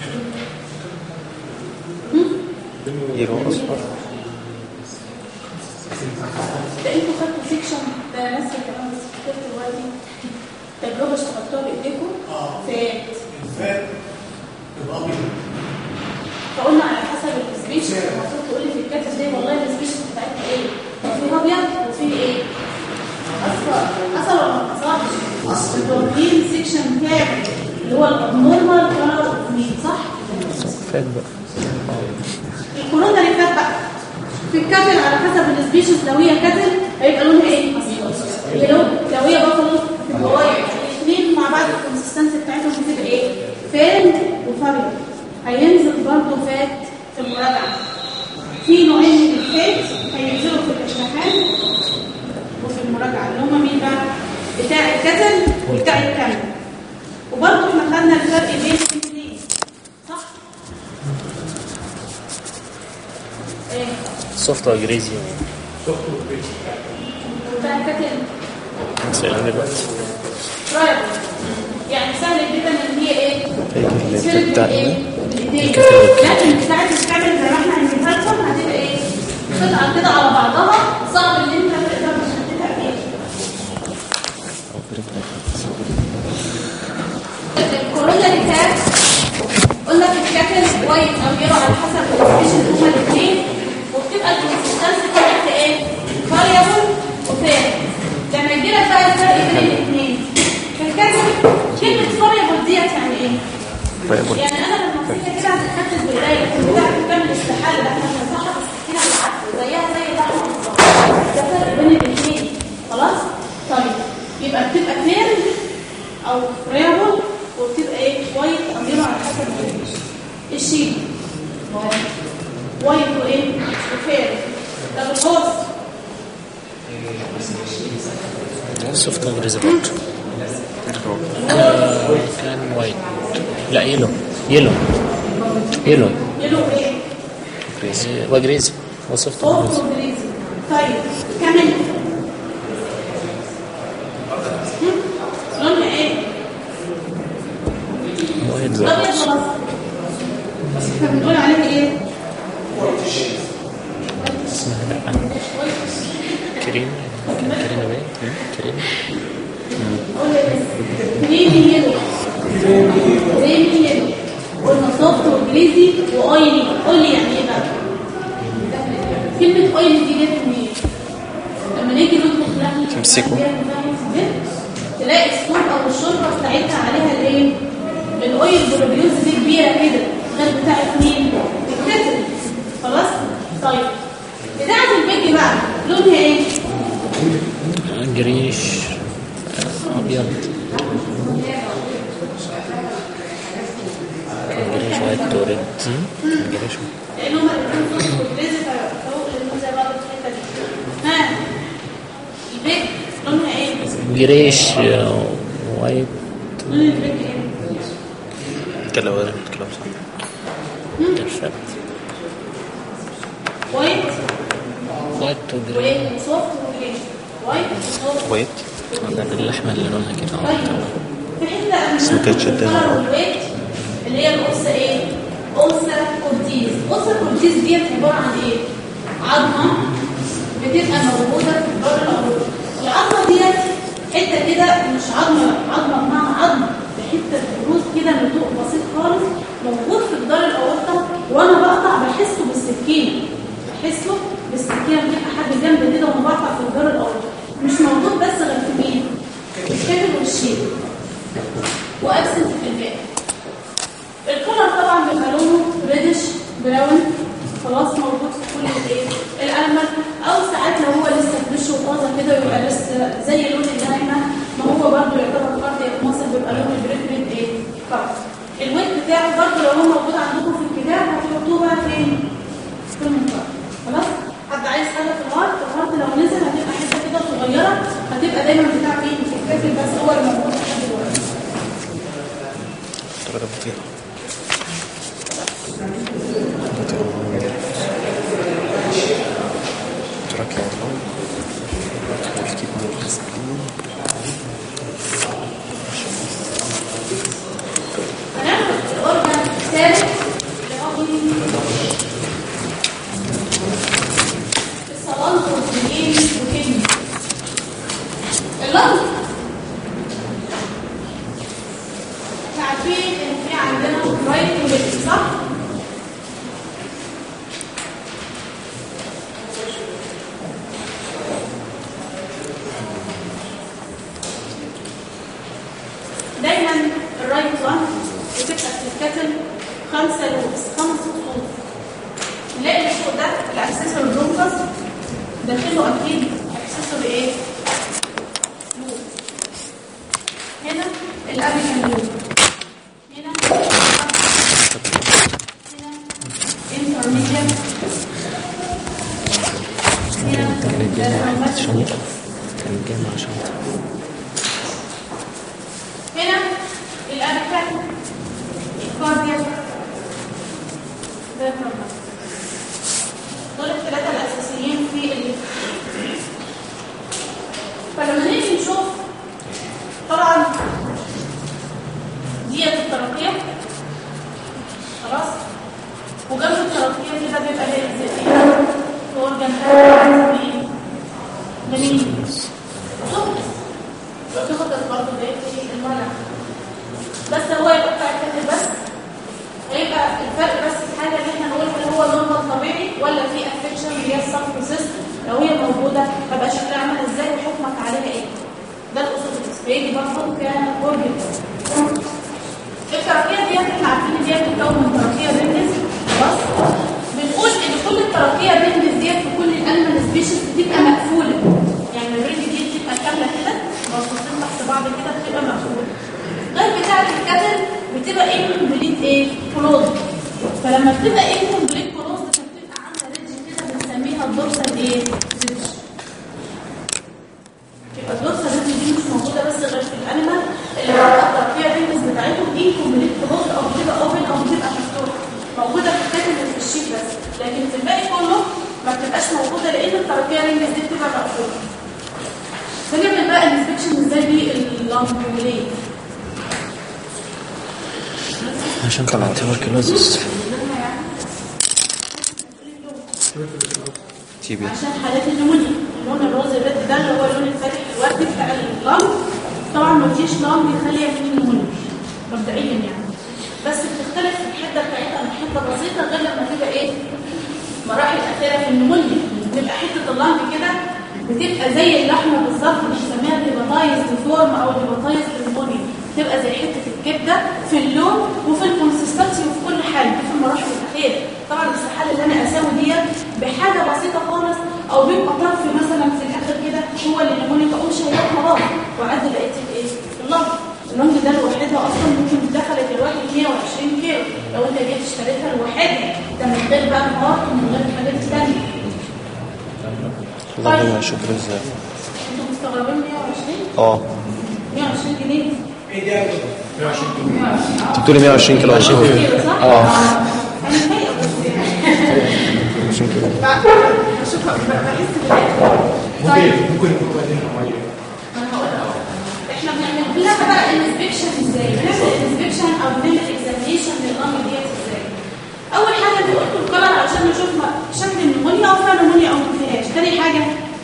يرو اصفر. ده انتوا خدتوا سيكشن ده ناس كمان بس فكرت دلوقتي تجربه اشتغلتوها بايديكم فات يبقى ابيض. فقلنا على حسب السبيشيز المفروض تقولي في الكاتل دي والله السبيشيز بتاعتها ايه؟ في ابيض وفي ايه؟ اصفر. اصل ولا ما اصفرش؟ اصفر. واخدين سيكشن كامل اللي هو الابنورمال كلر اوف مين، صح؟ فات بقى. الكوروناري فات بقى في الكاتل على حسب السبيشيز. لو هي كاتل هيبقى لونها ايه؟ لو هي بافلو تبقى وايت. الاثنين مع بعض الكونسستنسي بتاعتهم بتبقى ايه؟ فين وفاريبل. هينزل برضه فات في المراجعه. في نوعين من الفات هينزلوا في الاشتحان وفي المراجعه اللي هم مين بقى؟ بتاع الكاتل وبتاع الكامل. وبرضه احنا خدنا الفرق بين الاثنين، صح؟ ايه؟ سوفت واجريزي بتاع الكاتل سألنا دلوقتي رايبل. يعني سهل جدا ان هي ايه؟ الفات بتاع ايه؟ لكن بتاعت الكامل زي ما احنا هنجيبها لكم هتبقى ايه؟ قطعه كده على بعضها صعب ان انت تقدر تشتتها بايه؟ الكوروناري فات قلنا في الكاتل وايت او يلو على حسب السبيشيز هما الاثنين، وبتبقى الكونسستنسي بتاعتها ايه؟ فاريبل وفات. لما يجي لك بقى الفرق بين الاثنين في الكاتل كلمه فاريبل ديت يعني ايه؟ يعني انا لما امسكها كده هتتحدد بايديا بتاعت كامل استحاله ده احنا بنصحها بس كده بالعكس زيها زي اللحمه بالظبط. ده فرق بين الاثنين. خلاص؟ طيب يبقى بتبقى فير او فريبل وبتبقى ايه؟ وايت او يلو على حسب الشيء. وايت وايه؟ وفير. طب الهوست سوفت واجريزي برضه كان وايت. لا يلو يلو ايه؟ واجريزي وسوفت واجريزي. طيب كمان لونها ايه؟ وايت ابيض ولا اصفر؟ بس احنا بنقول عليه ايه؟ اسمها لا كريم باين كريم جريزي واويلي. اويلي يعني ايه بقى؟ كلمه اويلي دي جت منين؟ لما نيجي نطبخ لحمه تمسكه تلاقي الصوص او الشوربه بتاعتها عليها الايه؟ الاويل بروديوس دي كبيره كده غير بتاعت مين؟ الكتل. خلاص؟ طيب بتاعت البيبي بقى لونها ايه؟ جريش ابيض جريش وايت توريد جريش لان هما الاثنين صوص والجريزي فهو اللي زي بعض في الحته دي. ها البيبي لونها ايه؟ جريش وايت. لون البيبي ايه؟ كلام صح. بيرفكت. وايت وايت وجريش وصوفت وجريش. وايت وصوفت ويت ده اللحمه اللي لونها كده طيب في حته بس ما كانتش قدامي. الويت اللي هي القصه ايه؟ قصه كورتيز. قصه كورتيز دي عباره عن ايه؟ عظمه بتبقى موجوده في الدار الاول. العظمه ديت حته كده مش عظمه بمعنى عظمه، ده حته بروز كده نطوق بسيط خالص موجود في الدار الاورطه، وانا بقطع بحسه بالسكينه. بتبقى حد جنب كده وانا بقطع في الدار الاورطه. مش موجود بس غير في مين؟ الكتل والشيب وابسنت في الباقي. الكلر طبعا بيبقى لونه ريدش براون خلاص موجود في كل الايه الالمر، او ساعات لو هو لسه فريش وطازه كده يبقى لسه زي لون النايمه، ما هو برضه يعتبر كاردياك ماسل بيبقى لون البريفرنت ايه كارد. الويت بتاعه برضه لو هو موجود عندكم في الكتاب هتحطوه بقى فين؟ في المنطقه. خلاص؟ حد عايز حاجه في الهارت لو نزل هتبقى حته كده صغيره، هتبقى دايما بتاع فين؟ في الكتاب بس هو اللي موجود لحد دلوقتي. درجة بطيئة. تركي عطلان الكيب من التسكين. هناخد الأورجان الثالث اللي هو الصلال والجنين وكدني. اللنج احنا عارفين ان في عندنا رايت وليفت صح؟ دايما الرايت وان بتبقى في الكتل 5 لوبس 5 خطوط. نلاقي اللي فوق ده الاكسسوري برونكس داخله اكيد اكسسوري ايه؟ لوب. هنا الابيكال لوب. هنا انترميديت. هنا شنطه كان جاي شنطه. هنا الابيكال الكاردياك ده دول الثلاثه الاساسيين في فلما نيجي نشوف طبعا ديت الترقيه خلاص، وجنب الترقيه كده بيبقى ايه؟ اورجان جميل تاخد برضه زي الملح بس هو يبقى بتاع الكتل بس. هيبقى الفرق بس في حاجه ان احنا نقول هل هو نورمال طبيعي ولا في افكشن اللي هي السبروسيست، لو هي موجوده هيبقى شكلها عامل ازاي وحكمك عليها ايه. ده الاصول بالنسبه لي برضه كاورجن. الترقيه دي احنا عارفين ان هي بتتكون من ترقيه بندس خلاص. بنقول ان كل الترقيه بندس ديت في كل الانيمال سبيشيز بتبقى مقفوله، يعني الرينج دي بتبقى كامله كده مرصوصين تحت بعض كده بتبقى مقفوله. غير بتاعه الكتل بتبقى انكمبليت ايه؟ كلوز. فلما بتبقى انكمبليت كلوز فبتبقى عامله ريدج كده بنسميها الدورسال ايه؟ ريدج. يبقى الدورسال ريدج دي مش موجوده بس غير في الانيمال اللي بتقطع فيها الرينجز بتاعتهم انكمبليت كلوز او بتبقى اوبن او بتبقى مفتوحه. موجوده في الكتل وفي الشيك بس، لكن في الباقي كله ما بتبقاش موجوده لان الترقيه رينجز دي بتبقى مقفوله. فنعمل بقى الانسبكشن ازاي باللامبوليه عشان طلع تبركلوزس تيبي عشان حالات النمونيا. اللون الروز الرد ده اللي هو اللون الفاتح الوردي بتاع اللنج طبعا ما فيش لنج يخلي فيه نمونيا مبدئيا يعني، بس بتختلف في الحده بتاعتها من حته المراحل الاخيره في النمونيا بتبقى حته اللنج كده بتبقى زي اللحمه بالظبط، بنسميها ديباتايز ديفورم او ديباتايز نمونيا، بتبقى زي حته الكبده في اللون وفي الكونسستنسي وفي كل حاجه في المراحل الاخيره. طبعا الاستحاله اللي انا اساوي ديت بحاجه بسيطه خالص او بيبقى طرف مثلا في الاخر كده هو اللي نمونيا اقوم شايلاه خلاص وعدي لقيت الايه؟ اللنج ده لوحدها اصلا ممكن دخلت الواحد 120 كيلو لو انت جيت اشتريتها لوحدها، ده من غير بقى مهارات ومن غير الحاجات الثانيه. طيب شكرا ازاي؟ انتوا مستغربين 120؟ 120 جنيه. ايه دي يا 120 جنيه؟ انت بتقولي 120 كيلو عشان كيلو صح؟ انا متهيأ بس 120 كيلو بشوفها بحس بالله. ممكن يكون بعدين معين. انا هقول احنا بنعمل لها بقى الانسبكشن ازاي؟ بنعمل الانسبكشن او بنعمل اكزامينيشن للامر ديت ازاي؟ اول حاجه بنقول الكلر عشان نشوف شكل النمونيا او فيها نمونيا او ما فيهاش. تاني حاجه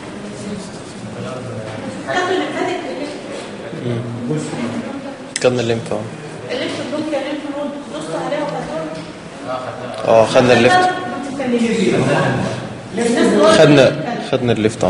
تاخد الكاتك خدنا الليمف الليفت بلوك يا ليمف نود دوست عليها وخدتها. خدنا الليفت خدنا الليفت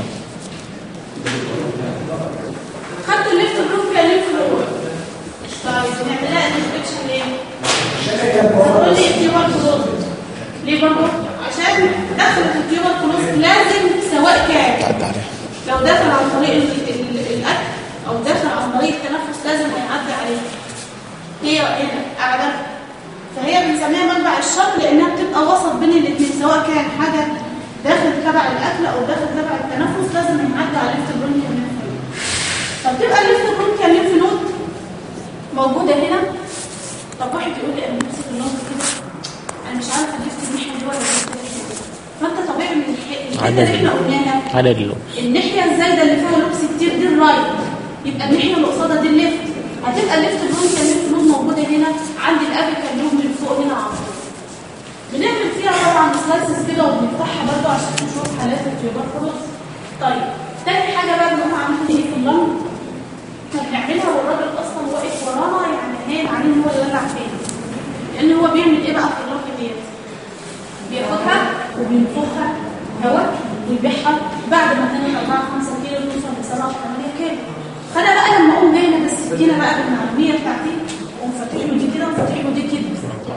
خدتوا الليفت بلوك يا ليمف نود. طيب نعمل لها انسبكشن ليه؟ هتقول لي التيوبر كلوز ليه برضه؟ عشان دخلت التيوبر كلوز لازم سواء كان تعدي عليها لو دخل عن طريق الاكل او دخل عن طريق التنفس لازم هيعدي عليه. هي هنا قاعده فهي بنسميها منبع الشر لانها بتبقى وسط بين الاثنين، سواء كان حاجه داخل تبع الاكل او داخل تبع التنفس لازم هيعدي على الليفت برونكيال ليمف نود. فبتبقى الليفت برونكيال ليمف نود موجوده هنا. طب واحد يقول لي انا بمسك اللنج كده انا مش عارفه الليفت الناحيه دي ولا الليفت الناحيه دي، فانت طبيعي من الحته اللي احنا قلناها عدد اللون الناحيه الزايده اللي فيها لوكس كتير دي الرايت، يبقى الناحيه اللي قصادها دي الليفت، هتبقى الليفت برونكيال ليمف نود موجوده هنا عند الابيكال لوب من فوق هنا على طول. بنعمل فيها طبعا سلايسز كده وبنفتحها برضه عشان نشوف حالات التيوبر كلوز. طيب تاني حاجه بقى بنقوم عاملين ايه في اللنج؟ بنعملها والراجل اصلا واقف ورانا يعني هين عليه ان هو يولع فين، لان هو بيعمل ايه بقى في اللنج ديت؟ بياخدها وبينفخها هواء ويبيعها بعد ما كانت 4-5 كيلو توصل ل 7-8 كيلو. فانا بقى لما اقوم جايه بالسكينه بقى بالمعلوميه بتاعتي اقوم فاتح له دي كده وفاتح له دي كده.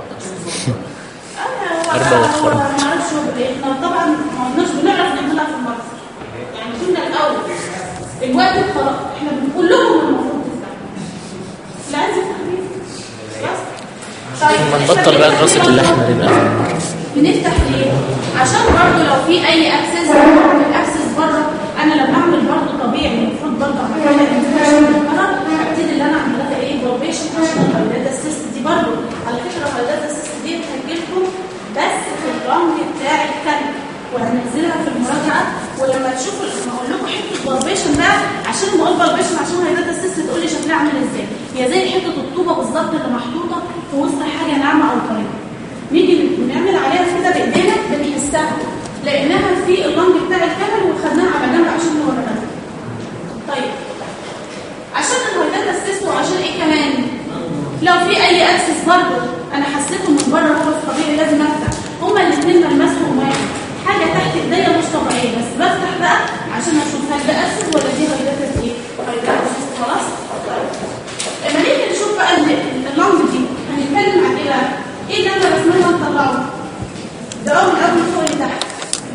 هو ما اعرفش هو احنا طبعا ما قلناش بنعرف نعملها في المرض يعني كنا الاول الوقت خلاص احنا بنقول لهم المفروض تفتحوا اللي عايز يفتح خلاص. طيب نبطل بقى دراسه اللحمه دي بقى. بنفتح ليه؟ عشان برضه لو في اي اكسس الاكسس بره انا لما اعمل برضه طبيعي المفروض برضه اعمل الكهرباء ابتدي اللي انا اعملها ايه بروبيشن عشان الهايدات اسيست دي برضه على فكره الهايدات اسيست دي هتجيلكم بس في الرمل بتاع الكلب وهننزلها في المراجعه ولما تشوفوا هقول لكم حته بروبيشن بقى عشان ما اقول بروبيشن عشان الهايدات اسيست تقول لي شكلها عامل ازاي. هي زي حته الطوبه بالظبط اللي محطوطه في وسط حاجه ناعمه او طريه نيجي بنعمل عليها كده بايدينا بنحسها لقيناها في اللنج بتاع الكامل وخدناها على جنب عشان نوريها. طيب عشان الهايدات اسيست وعشان ايه كمان؟ لو في اي اكسس برضه انا حسيته من بره هو الطبيعي لازم افتح هما الاثنين ملمسهم واحد حاجه تحت ايديا مش طبيعيه بس بفتح بقى عشان اشوف هل ده اكسس ولا دي هايدات ايه؟ هايدات اسيست خلاص؟ لما نيجي نشوف بقى اللنج دي هنتكلم عن ايه بقى؟ ايه اللي انا رسمها ونطلعه؟ ده اول فوق لتحت.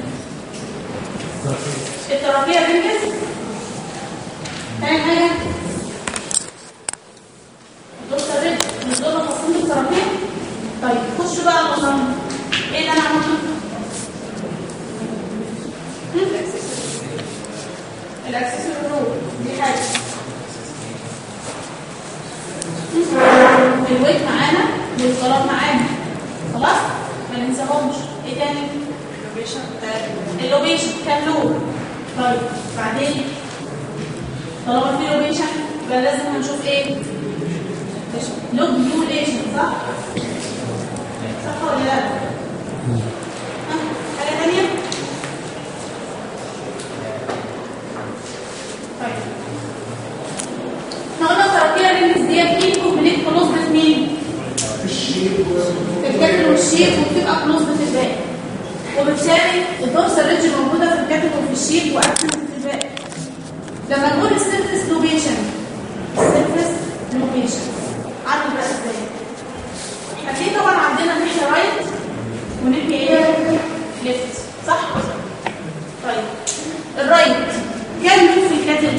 التراكيه بنجز. تاني حاجه دكتور ريد مش دول تصميم التراكيه. طيب خش بقى على اللنج. ايه اللي انا عملته؟ الاكسسوري رول دي حاجه. الويت معانا والقرار معانا خلاص ما ننساهمش. ايه تاني؟ اللوبيشن كان لوب. طيب بعدين طالما في لوبيشن يبقى لازم هنشوف ايه؟ لوبيوليشن صح؟ صح ولا لا؟ حاجه ثانيه؟ طيب احنا قلنا التراكيه الرينجز ديت ايه كومبليت كلوز مين؟ الكتل والشيب وبتبقى كلوز الباقي. وبالتالي الدورسال ريدج موجوده في الكاتب وفي الشيب وابسنت في الباقي. لما نقول السيرفيس لوبيشن، السيرفيس لوبيشن عامل بقى ازاي؟ احنا في طبعا عندنا ناحيه رايت وناحيه ايه؟ ليفت، صح؟ طيب الرايت كام لوب في الكاتب؟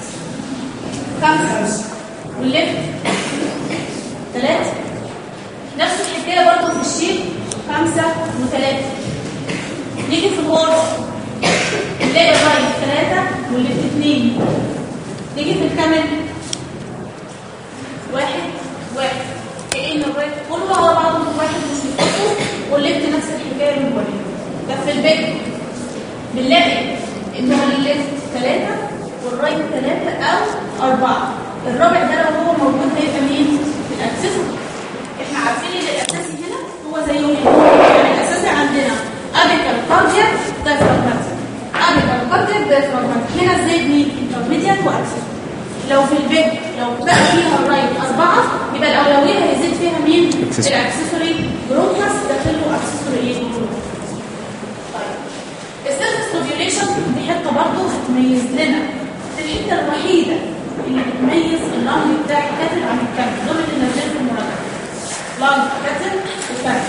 5 والليفت 3. نفس الحكايه برضه في الشيب 5 و3. نيجي في الورد نلاقي الرايت 3 والليفت 2. نيجي في الكامل 1 1. كأن الرايت كله على بعضه واحد مش متفق، والليفت نفس الحكايه من ورا. ده في الباك بنلاقي ان الليفت 3 والرايت 3 او 4. الرابع ده لو هو موجود هيبقى مين؟ الاكسسوري. احنا عارفين ان الاساسي هنا هو زيه هنا، يعني الاساسي عندنا ابيكال كاردياك دايفراجماتيك، ابيكال كاردياك دايفراجماتيك. هنا ازاي مين؟ انترميديات واكسسوري. لو في البيت لو بقى فيها الرايت 4 يبقى الاولويه هيزيد فيها مين؟ الاكسسوري برونكاس داخله اكسسوري ايه؟ طيب السيرفس لوبيوليشن دي حته برضه هتميز لنا الحته الوحيده اللي بتميز اللنج بتاع الكاتل عن الكامل. دول اللي نازلين في المراجعه لنج كاتل وكامل.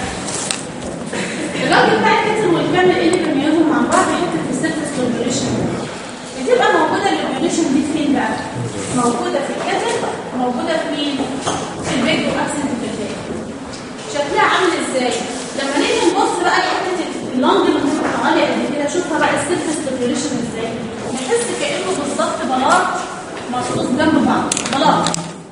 اللنج بتاع الكاتل والكامل ايه اللي بيميزهم عن بعض؟ حته السيرفس لوبيوليشن بتبقى موجوده. اللوبيوليشن دي فين بقى؟ موجوده في الكاتل وموجوده في مين؟ في البيج واكسنت في البيج. شكلها عامل ازاي؟ لما نيجي نبص بقى لحته اللنج اللي بتبقى عاليه قد كده، شوفها بقى السيرفس لوبيوليشن ازاي. نحس كانه بالظبط بلاط مرصوص جنب بعض، بلاط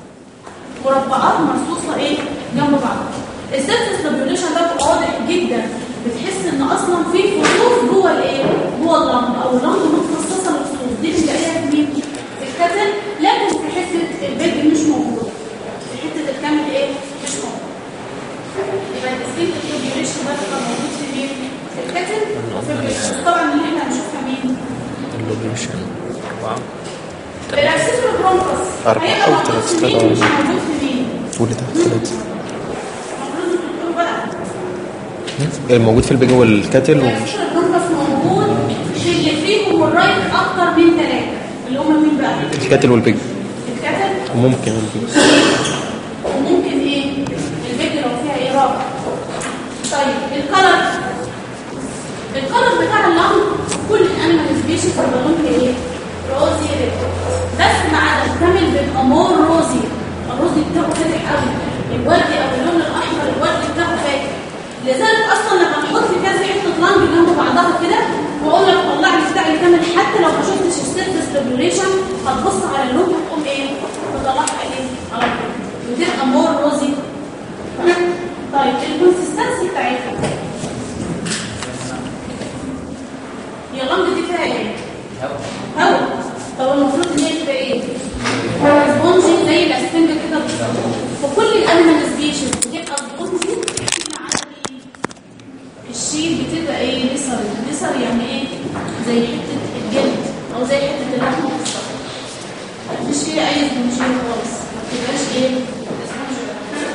مربعات مرصوصه ايه؟ جنب بعض. السيرفس لوبيوليشن ده بيبقى واضح جدا، بتحس ان اصلا في خطوط جوه الايه؟ جوه اللنج او اللنج متخصصه للخطوط دي. بنلاقيها في مين؟ في الكاتل، لكن في حته البيج مش موجوده. في حته الكامل ايه؟ مش موجوده. يبقى الديستنكت لوبيوليشن ده بيبقى موجود في مين؟ في الكاتل وفي البيج. طبعا اللي احنا هنشوفها مين؟ اللوبيوليشن 4. الاكسسوري برونكس 4 هيبقى أو موجود 3 في مين؟ طبعا. مش موجود في مين؟ واللي تحت 3 المفروض تقولوا بقى الموجود في البيج والكاتل الاكسسوري برونكس موجود في اللي فيهم الرايت اكتر من 3 اللي هم مين بقى؟ الكاتل والبيج الكاتل وممكن البيج وممكن ايه؟ البيج لو فيها ايه؟ رابع. طيب الكلر بتاع اللنج كل الانيمال سبيشيز بيبقى لونها ايه؟ روزي ريد، بس ما عدا الكامل بيبقى مور روزي. الروزي بتاعه فاتح قوي، الوردي او اللون الاحمر الوردي بتاعه فاتح. لذلك اصلا لما نحط كذا حته لنج جنب بعضها كده واقول لك طلع لي بتاع الكامل، حتى لو ما شفتش السيرفس لوبيوليشن هتبص على اللون هتقوم ايه؟ تطلعها ايه؟ على طول بتبقى مور روزي. طيب الكونسستنسي بتاعتها هي اللنج دي فيها ايه؟ هواء. طب المفروض ان هي تبقى ايه؟ سبونجي زي الاسفنج كده بالظبط. وكل الانيمال سبيشيز بتبقى سبونجي فيما عدا مين؟ الشيل بتبقى ايه؟ نسري. نسري يعني ايه؟ زي حته الجلد او زي حته اللحمه بالظبط. مفيش فيها اي سبونجيه خالص، ما بتبقاش ايه؟ سبونجي.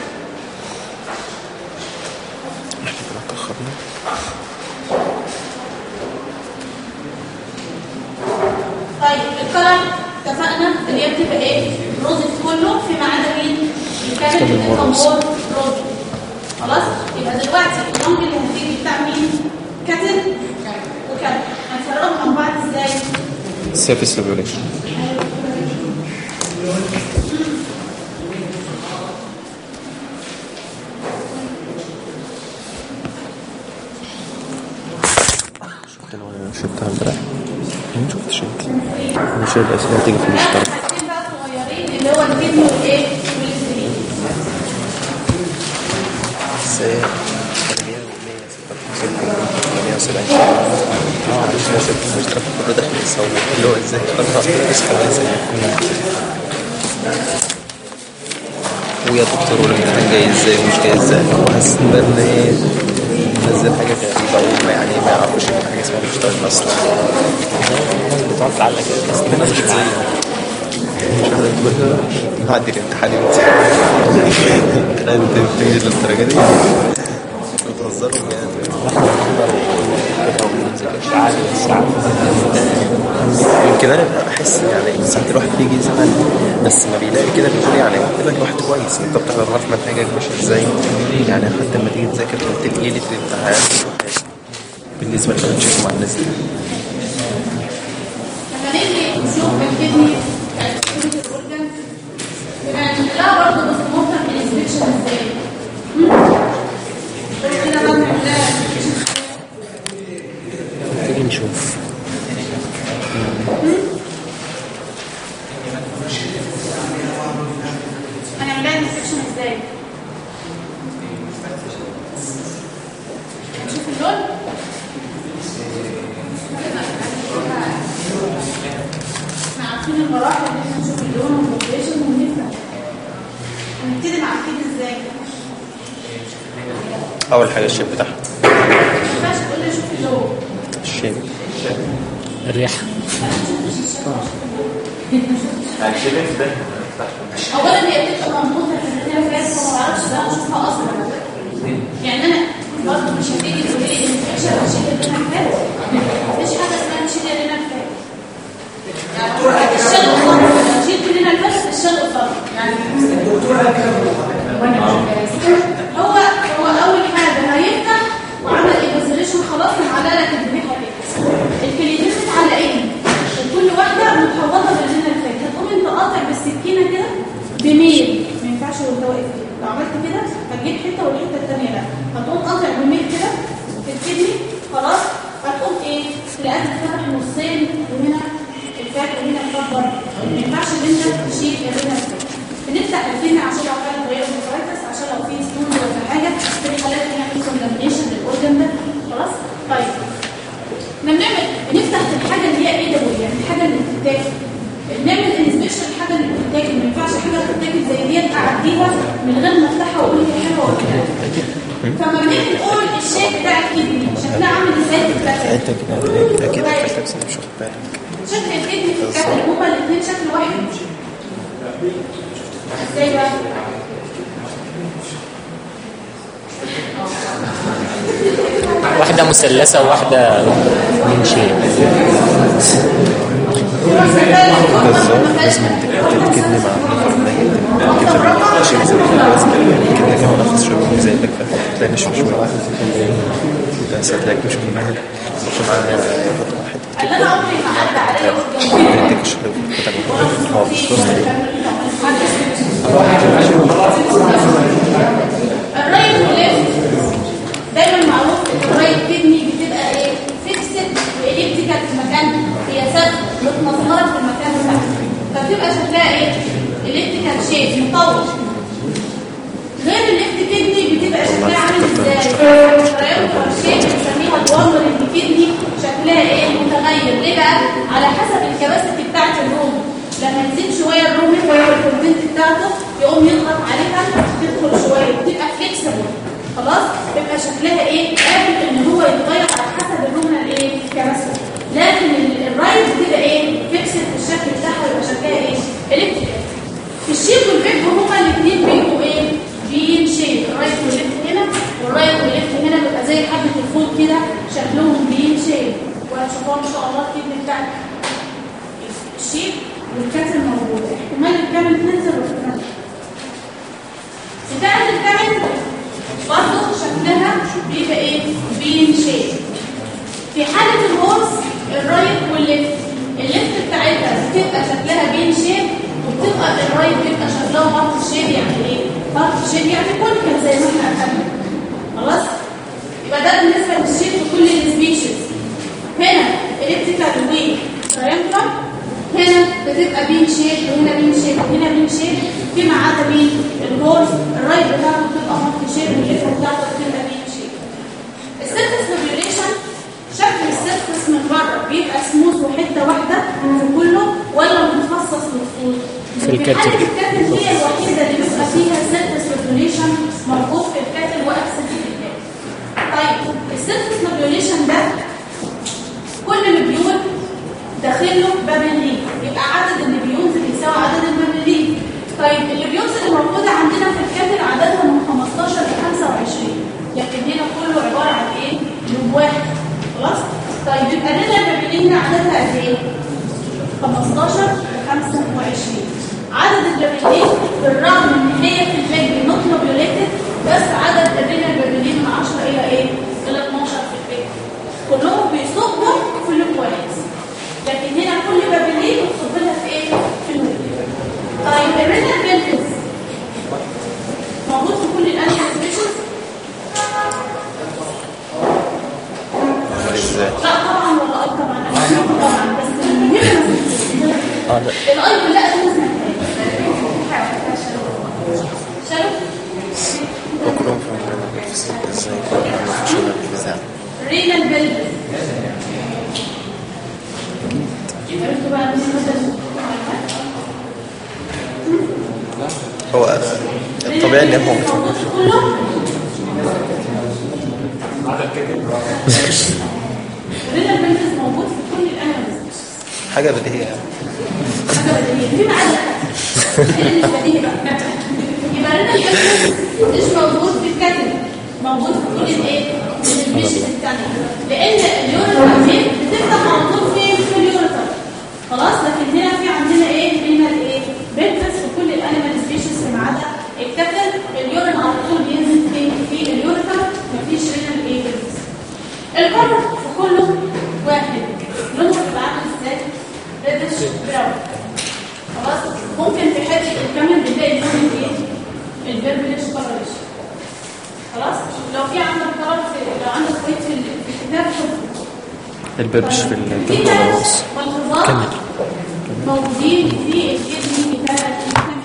طيب الكلر اتفقنا اللي هي بتبقى ايه؟ روزي كله فيما عدا مين؟ الكامل بتبقى مور روزي. خلاص؟ يبقى دلوقتي اللنج اللي هتيجي بتاع مين؟ كاتل وكاتل هنفرقهم عن بعض ازاي؟ سيرفيس لوبيوليشن. شفتها امبارح؟ ما شفتش انت. مش الاسئله هتيجي في المشترك. حاجتين بقى صغيرين اللي هو الكدني والايه؟ والسرير. ازاي؟ 170 مش ناسب المشترك كله داخل يصور اللي هو ازاي بس خلاص ويا دكتور والامتحان جاي ازاي ومش جاي ازاي. وحاسس ان ايه نزل حاجه غريبه وما يعني ما يعرفوش ان حاجه اسمها مشترك اصلا. الناس بتقعد تعلق كده بس انا مش زي مش عارف نعدي الامتحان انت بتنجز للدرجه دي بتهزروا يعني. بس ما بيلاقي كده بيقول يعني كده الواحد كويس، انت بتعرف عارف منهجك ماشي ازاي، يعني حتى لما تيجي تذاكر تلاقي لي بتاع بالنسبه لما تشوف مع الناس دي. لما نيجي نشوف الكدني الاورجن لا برضه بس ممكن الانسبكشن ازاي؟ كده بقى نعملها تيجي نشوف. هنعملها انسبكشن ازاي؟ هنشوف اللون. احنا عارفين المراحل ان احنا نشوف اللون والبوبليشن ونفهم. هنبتدي مع الكدني ازاي؟ اول حاجه الشيب بتاعها. ما ينفعش تقول لي شوف اللون. الشيب الريحة. يعني الشيب ده اولا هي بتبقى مربوطه في الرئه فما بعرفش بقى اشوفها اصلا. يعني انا برضه مش هتيجي تقول لي انفكشن وشيل لنا كفايه. مفيش حاجه اسمها نشيل لنا كفايه. يعني الشل قصار شيل لنا الفرق الشل قصار. يعني هو اول حاجه هيفتح وعمل ايبوزيشن خلاص معلقه لك الذبيحه كده. الكليتين متعلقين وكل واحده متحوطه باللينا الفات. هتقوم انت قاطع بالسكينه كده بميل، ما ينفعش وانت واقف كده. لو عملت كده هتجيب حته والحته الثانيه لا. هتقوم قاطع بميل كده في الكدني خلاص. هتقوم ايه؟ تلاقيها تتفتح نصين وهنا الفات وهنا الفات بره. ما ينفعش ان انت تشيل اللينا الفات. بنفتح الكدني عشان لو حاجه غير متركز، عشان لو في ستون ولا حاجه في الحالات اللي هي كوندمنيشن للاورجن ده خلاص. طيب بنفتح الحاجه اللي هي ايه ده، يعني الحاجه اللي بتتاكل. نعمل انسبكشن الحاجه اللي بتتاكل. ما ينفعش حاجه بتتاكل زي ديت اعديها من غير ما افتحها واقول هي حلوه ولا لا. فما بنيجي نقول الشيب بتاع الكدني شكلها عامل ازاي في الكتل. انت كده اكيد حضرتك مش واخد بالك. شكل الكدني في الكتل هما الاثنين شكل واحد. ازاي بقى؟ واحدة مثلثة وواحدة من شيء. بالظبط لازم تكدني مع كده شيء زي كده كمان نفس شويه زي اللي تلاقي مش شويه ده هتلاقي مش منها مش معانا واحد اللي انا عمري ما عدى عليه تكش خالص الرايت والليفت دايما معروف ان الرايت كدني بتبقى ايه؟ فيكسد واليبتيكال في مكانها. هي ثابته متمسمره في المكان بتاعها، فبتبقى شكلها ايه؟ اليبتيكال شيب مطول. غير الليفت كدني بتبقى شكلها عامل ازاي؟ التراينجولار شيب بنسميها دوامر الكدني شكلها ايه؟ متغير. ليه بقى؟ على حسب الكباسيتي بتاعت الروم. لما يزيد شويه الروم الكونتنت بتاعته يقوم يضغط عليها تدخل شويه بتبقى فليكسبل خلاص. يبقى شكلها ايه؟ قابل ان هو يتغير على حسب الروم الايه؟ الكباسيتي. لكن الرايت بتبقى ايه؟ فيكسد في الشكل بتاعها. يبقى شكلها ايه؟ الكتريكال. في الشيب والبيب هما الاثنين بيبقوا ايه؟ بين شيب. الرايت والليفت هنا والرايت والليفت هنا بيبقى زي حبه الفول كده شكلهم بين شيب. وهتشوفوها ان شاء الله الكدني بتاعت الشيب والكتل موجود. احتمال الكامل تنزل واحتمال بتاعت الكامل برضه شكلها بيبقى ايه؟ بين شيب. في حالة الهورس الرايت والليفت الليفت بتاعتها بتبقى شكلها بين شيب، وبتبقى الرايت بيبقى شكلها بارت شيب. يعني ايه؟ بارت شيب يعني كونكل زي ما احنا اخدنا خلاص. يبقى ده بالنسبة للشيب في كل السبيشيز. هنا اليبتيكال وتراينجولار، هنا بتبقى بين شيب وهنا بين شيب وهنا بين شيب، فيما عدا مين؟ الهورس الرايت بتاعته بتبقى مالتي شيب والليفت بتاعته بتبقى بين شيب. السيرفس فيبريليشن شكل السيرفس من بره بيبقى سموث وحته واحده في كله ولا متخصص للخطوط. في الكاتل هي الوحيده اللي بيبقى فيها سيرفس فيبريليشن موجود في الكاتل وابسنت في الكاتل. طيب السيرفس فيبريليشن ده كل مليون داخل له بابلين، يبقى عدد الليبيونز بيساوي عدد البابلين. طيب الليبيونز اللي موجوده عندنا في الكاتل عددها من 15 ل 25. لكن هنا كله عباره عن ايه؟ لوب واحد خلاص. طيب يبقى لنا البابلين عددها قد ايه؟ 15 ل 25. عدد عدد البابلين بالرغم ان هي في الفيج نوت لوبيوليتد، بس عدد الرينال بابلين من 10 الى ايه؟ الى 12 في الفيج. كلهم بيصبوا في اللوكواليز، لكن هنا كل بابلين بتصب لها في ايه؟ في الويل. طيب الرينال بيلفز موجود في كل الانيمال سبيشيز؟ ازاي؟ لا طبعا ولا طبعا طبعا، بس المهم لا الاي لا اسمها شالو وكلهم في ازاي كلهم شغل البتاع رينال بيلفز. عرفتوا بقى هو الطبيعي ان هو موجود في كله. رينال بيلفز موجود في كل الانيمالز. حاجه بديهيه يعني. حاجه بديهيه في معلقه اللي مش بديهي بقى. يبقى رينال بيلفز مش موجود في الكاتب، موجود في كل الايه؟ السبيشيز الثانيه، لان اليوريثر بتفتح على طول فين؟ في اليوريثر. خلاص، لكن هنا في عندنا ايه؟ رينال ايه؟ بيلفز في كل الانيمال سبيشيز ما عدا الكاتب. اليورين على طول بينزل في اليوريثر، مفيش رينال ايه؟ بيلفز. الكرب في كله واحد، لونه بيبقى عامل ازاي؟ ريدش براون. خلاص، ممكن في حته الكامل بنلاقي اللون ايه؟ الفيربلش كلرش. خلاص، لو في عندك كلر لو عندك ويت في الكتاب البربش في في الجنب والنص ملحوظات موجودين في الكتاب بتاع الكامل،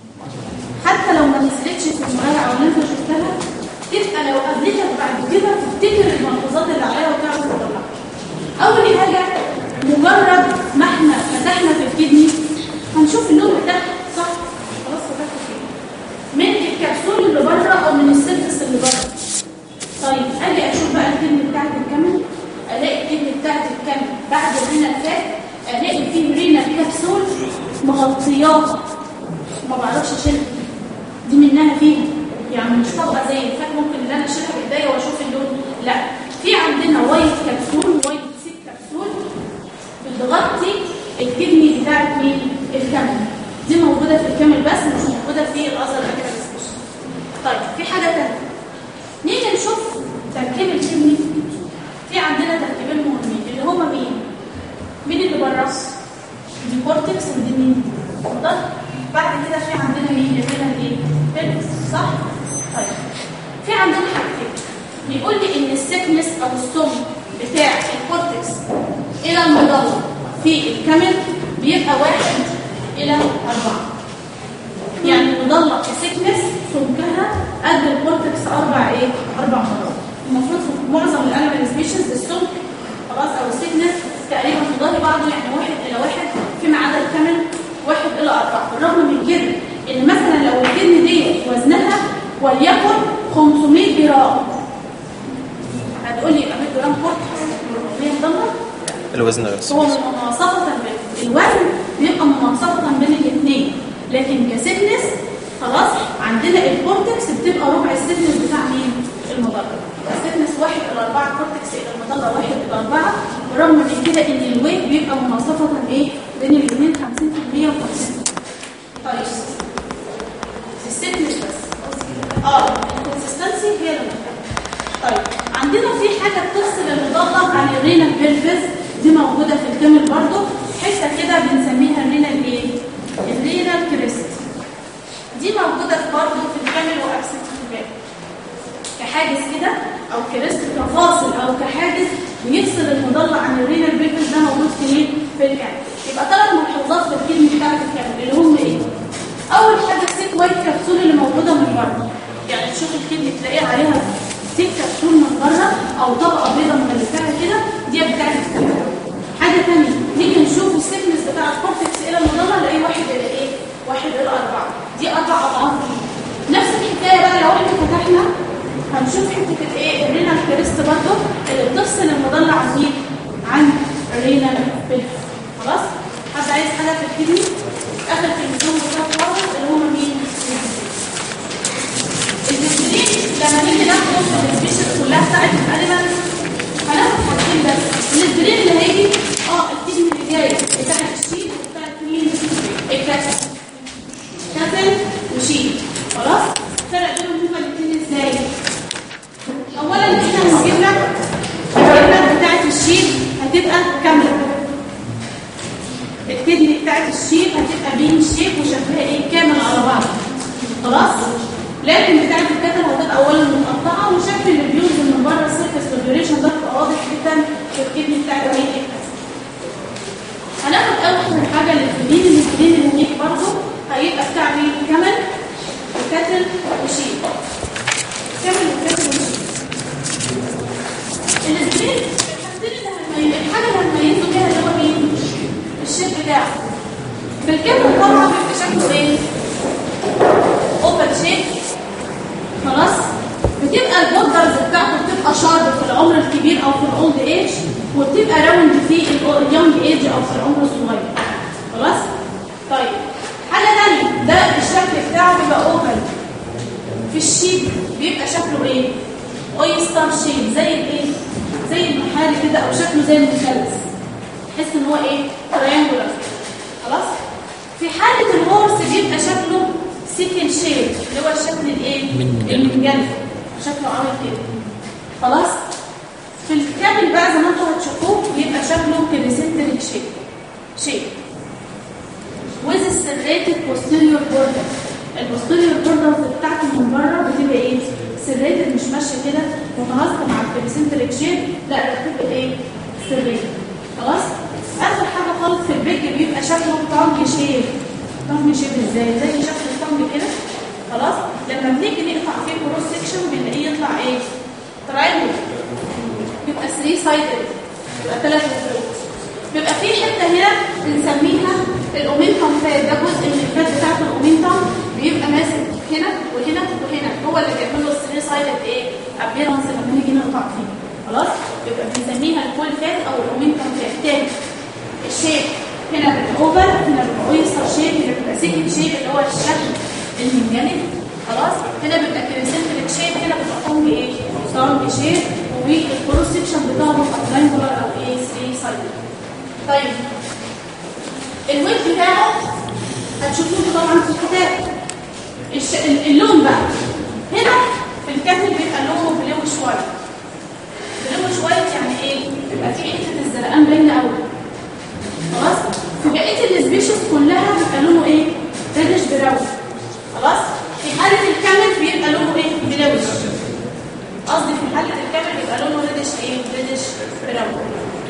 حتى لو ما نزلتش في المراجعه او انت شفتها تبقى لو قابلتك بعد كده تفتكر الملحوظات اللي عليها وتعرف تطلعها. اول حاجه مجرد ما احنا فتحنا في الكدني هنشوف اللون بتاعها صح؟ خلاص فتحت فيه من الكبسول اللي بره او من السيرفس اللي بره. طيب اجي اشوف بقى الكدني بتاعت الكامل، الاقي الكدني بتاعت الكامل بعد الرينال فات الاقي فيه رينال كبسول مغطياها ما بعرفش اشيلها، دي منها فيها يعني مش طبقه زي الفات ممكن ان انا اشيلها بايديا واشوف اللون، لا في عندنا وايت كبسول وايت سيك كبسول بتغطي الكدني بتاعت مين؟ الكامل. دي موجوده في الكامل بس مش موجوده في الاذر انيمال سبيشيز. طيب في حاجه ثانيه نيجي نشوف تركيب الكدني. في عندنا تركيبين مهمين اللي هما مين؟ مين اللي بره؟ دي كورتكس ودي مين؟ ده بعد كده في عندنا مين؟ الرينال ايه؟ بيلفس صح؟ طيب في عندنا حاجتين بيقول لي ان السكنس او السم بتاع الكورتكس الى المضله في الكامل بيبقى 1 إلى 4. يعني المضله كسكنس سمكها قد الكورتكس 4 مرات. المفروض في معظم الانيمال سبيشيز السمك خلاص او السكنس تقريبا في ظهر بعضه يعني 1 إلى 1 فيما عدا الكامل 1 إلى 4. بالرغم من كده ان مثلا لو الكدني دي وزنها وليكن 500 جرام هتقول لي يبقى 100 جرام كورتكس 400 مضله؟ الوزن غير هو مناصفة الوزن بيبقى مناصفة بين الاثنين، لكن كسكنس خلاص عندنا الكورتكس بتبقى ربع السكنس بتاع مين؟ المضلة. السكنس 1 إلى 4 كورتكس إلى المضلة 1 إلى 4. برغم من كده ان الويت بيبقى مناصفة ايه؟ بين الاثنين 50% و50%. طيب السكنس بس الكونسستنسي هي اللي طيب عندنا في حاجة بتفصل المضلة عن الرينال بيلفز، دي موجودة في الكامل برضو، حتة كده بنسميها الرينال ايه؟ الرينال كريست. دي موجودة برضو في الكامل وأبسط في الباقي كحاجز كده أو كريست كفاصل أو كحاجز بيفصل المضلة عن الرينال بيلفز. ده موجود في ايه؟ في الكامل. يبقى 3 ملحوظات في الكلمة بتاعت الكامل اللي هم ايه؟ أول حاجة السيك وايت كبسول اللي موجودة من بره، يعني تشوف الكلمة تلاقيها عليها سيك كبسول من بره او طبقه بيضاء مغلفاها كده، دي بتاعت الكلى. حاجه ثانيه نيجي نشوف السيكنس بتاع الكورتكس الى المضله نلاقيه 1 إلى ايه؟ 1 إلى 4. دي 4 اضعاف. نفس الحكايه بقى لو احنا فتحنا هنشوف حته الايه؟ الرينال كريست برضه اللي بتفصل المضله عن مين؟ عن الرينال بيلفز. خلاص؟ حد عايز حاجه في الكدني؟ اخر كلمتين بتاعت خالص اللي هم مين؟ الانسولين. لما نيجي ناخد السبيشيز كلها بتاعت الحاجه اللي هنميزه بيها اللي هو مين؟ الشيب بتاعه. في الكامل طبعا بيبقى شكله ايه؟ اوبن شيب. خلاص؟ بتبقى البوردرز بتاعته بتبقى شارب في العمر الكبير او في الاولد ايج، وبتبقى راوند في اليونج ايج او في العمر الصغير. خلاص؟ طيب حاجه ثانيه، ده الشكل بتاعه بيبقى اوبن. في الشيب بيبقى شكله ايه؟ اويستر شيب، زي الايه؟ زي المحاري كده، او شكله زي المثلث. تحس ان هو ايه؟ تريانجولار. خلاص؟ في حاله الهورس بيبقى شكله سيكل شيب، اللي هو الشكل الايه؟ المنجلف، شكله عامل كده. خلاص؟ في الكامل بقى زي ما انتم هتشوفوه بيبقى شكله كريسنتريك شيب with serrated posterior border. البوستيريور بوردرز بتاعته من بره بتبقى ايه؟ سريتد، مش ماشيه كده متناسقه مع الكريسنتريك شيب، لا ده بتبقى ايه؟ سريتد. خلاص؟ اخر حاجه خالص في البيج بيبقى شكله تانج شيب. تانج شيب ازاي؟ زي شكل التانج كده. خلاص؟ لما بنيجي نقطع فيه كروس سكشن بنلاقيه يطلع ايه؟ تراينجل. بيبقى 3 سايدد، بيبقى 3 فروت. بيبقى في حته هنا بنسميها الاومنتم فات، ده جزء من الفات بتاعت الاومنتم بيبقى ماسك هنا وهنا وهنا، هو اللي بيعمل له الثري سايدد ايه؟ ابيرنس لما نيجي نقطع فيه. خلاص؟ يبقى بنسميها الفول فات او الاومنتم فات. تاني الشيب هنا بيبقى اوفر، هنا بيبقى اويستر شيب، هنا بيبقى سيكل شيب اللي هو الشكل المنجنب. خلاص؟ هنا بيبقى كريسنتريك شيب، هنا بيبقى طنج ايه؟ طنج شيب، والكروس سكشن بتاعه بيبقى ترينجولار او ايه؟ 3 سايدد. طيب الويت بتاعه هتشوفوه طبعا في الكتاب. اللون بقى هنا في الكاتل بيبقى لونه بلو شويه. بلو شويه يعني ايه؟ بيبقى فيه حته الزرقان باينه قوي. خلاص؟ في بقيه السبيشيز كلها بيبقى لونه ايه؟ ريدش براون. خلاص؟ في حاله الكامل بيبقى لونه ايه؟ بلوش. قصدي في حاله الكامل بيبقى لونه ريدش ايه؟ ريدش براون.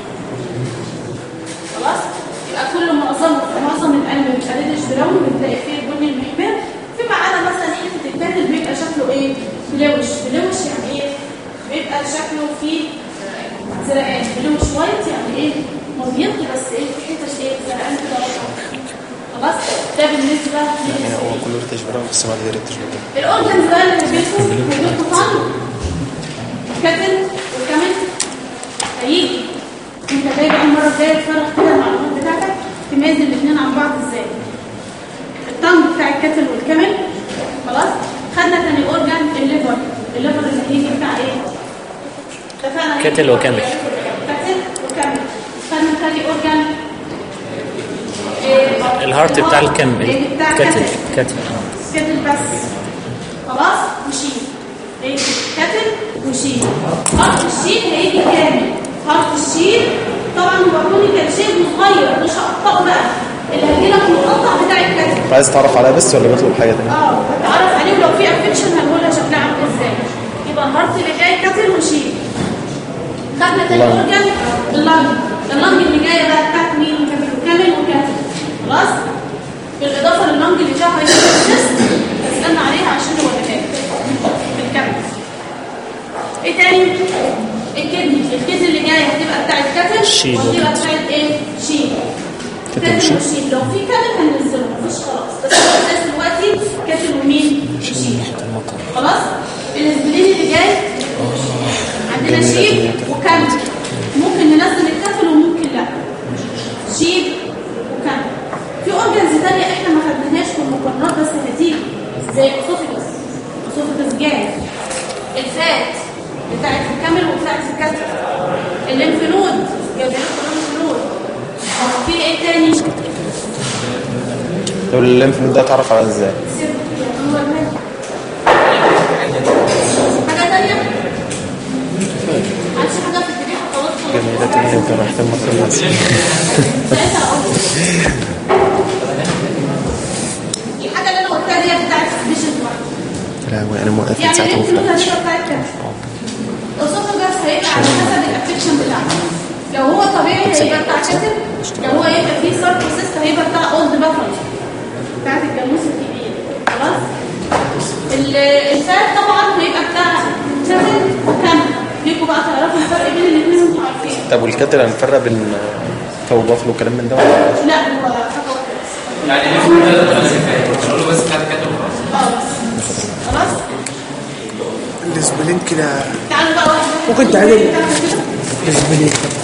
خلاص؟ يبقى كل معظم القلب بيبقى ريدش براون، بنلاقي فيه البني المحمر. فيما عدا مثلا حته الكاتل بيبقى شكله ايه؟ بلوش. بلوش يعني ايه؟ بيبقى شكله فيه زرقان. بلوش وايت يعني ايه؟ مبيض بس ايه؟ في حته ايه؟ زرقان كده. خلاص؟ ده بالنسبه يعني هو كله ريتش براون بس ما غير ريتش براون. الاورجنز بقى اللي هيجيلكم طن كاتل وكامل هيجي. انت جاي بقى المره الجايه تفرغ كده المعلومات بتاعتك، تميز الاثنين عن بعض ازاي. الطنج بتاع الكاتل والكامل. خلاص؟ خدنا تاني اورجان الليفر. الليفر اللي هيجي بتاع ايه؟ اتفقنا كاتل وكامل. كاتل وكامل. خدنا تاني اورجان الهارت بتاع الكامل. كاتل. كاتل بس. خلاص؟ وشيل. ايه؟ كاتل وشيل. هارت الشيل هيجي كامل. هارت الشيل طبعا هو كونيكال شيب صغير، مش هقطعه بقى. اللي هيجيلك مقطع بتاع الكاتل. عايز تعرف عليها بس ولا بطلب حاجه ثانيه؟ هتعرف عليه، ولو في افكشن هنقولها شكلها عامل ازاي. يبقى الهارت اللي جاي كاتل وشيل. خدنا تاني اورجان اللنج اللي جايه بقى بتاعت مين؟ كامل وكاتل. خلاص؟ بالاضافه لللنج اللي فيها هايبوثيسيس هستنى عليها عشان هو اللي بالكامل. ايه تاني؟ الكدني اللي جايه هتبقى بتاعت كاتل وهتبقى بتاعت ايه؟ شيل. كاتل وشيل. لو في كاتل هننزله مفيش خلاص، بس الاساس دلوقتي كاتل ومين؟ شيل. خلاص؟ الاسبلين اللي جاي عندنا شيل وكامل. ممكن ننزل الكاتل وممكن لا. شيل وكامل. في اورجنز ثانيه احنا ما خدناهاش في المقارنات بس هتيجي زي الاسوفيجاس جاي. الفات بتاعت الكامل وبتاعت الكاتل. الليمف نود جايب لكم الليمف نود. في ايه تاني؟ لو الليمف نود ده اتعرف على ازاي؟ حاجه ثانيه؟ عايز حاجه في الدنيا خلاص. جميلة تانية كان محتاج مصر الناس. الحاجه اللي انا قلتها دي بتاعت السبيشال واحد. لا انا موقف يعني ساعتها الليمف نود هتبقى بتاعت كاتل. الاسوفيجاس هيبقى على حسب الافكشن بتاعه. لو هو طبيعي هيبقى بتاع كاتل، لو هو يبقى فيه ساركوسيست هيبقى بتاع اولد بافل بتاعت الجاموس الكبير. خلاص؟ الفات طبعا هيبقى بتاع كاتل وكامل. ليكوا بقى تعرفوا الفرق بين الاثنين. طب والكاتل هنفرق بين فو بافلو وكلام من ده ولا؟ لا هو خطوه بس. يعني نفهم ده بس نقول له بس بتاعت كاتل وخلاص. بس خلاص. الاسبلين كده تعالوا بقى واحده ممكن تعمل الاسبلين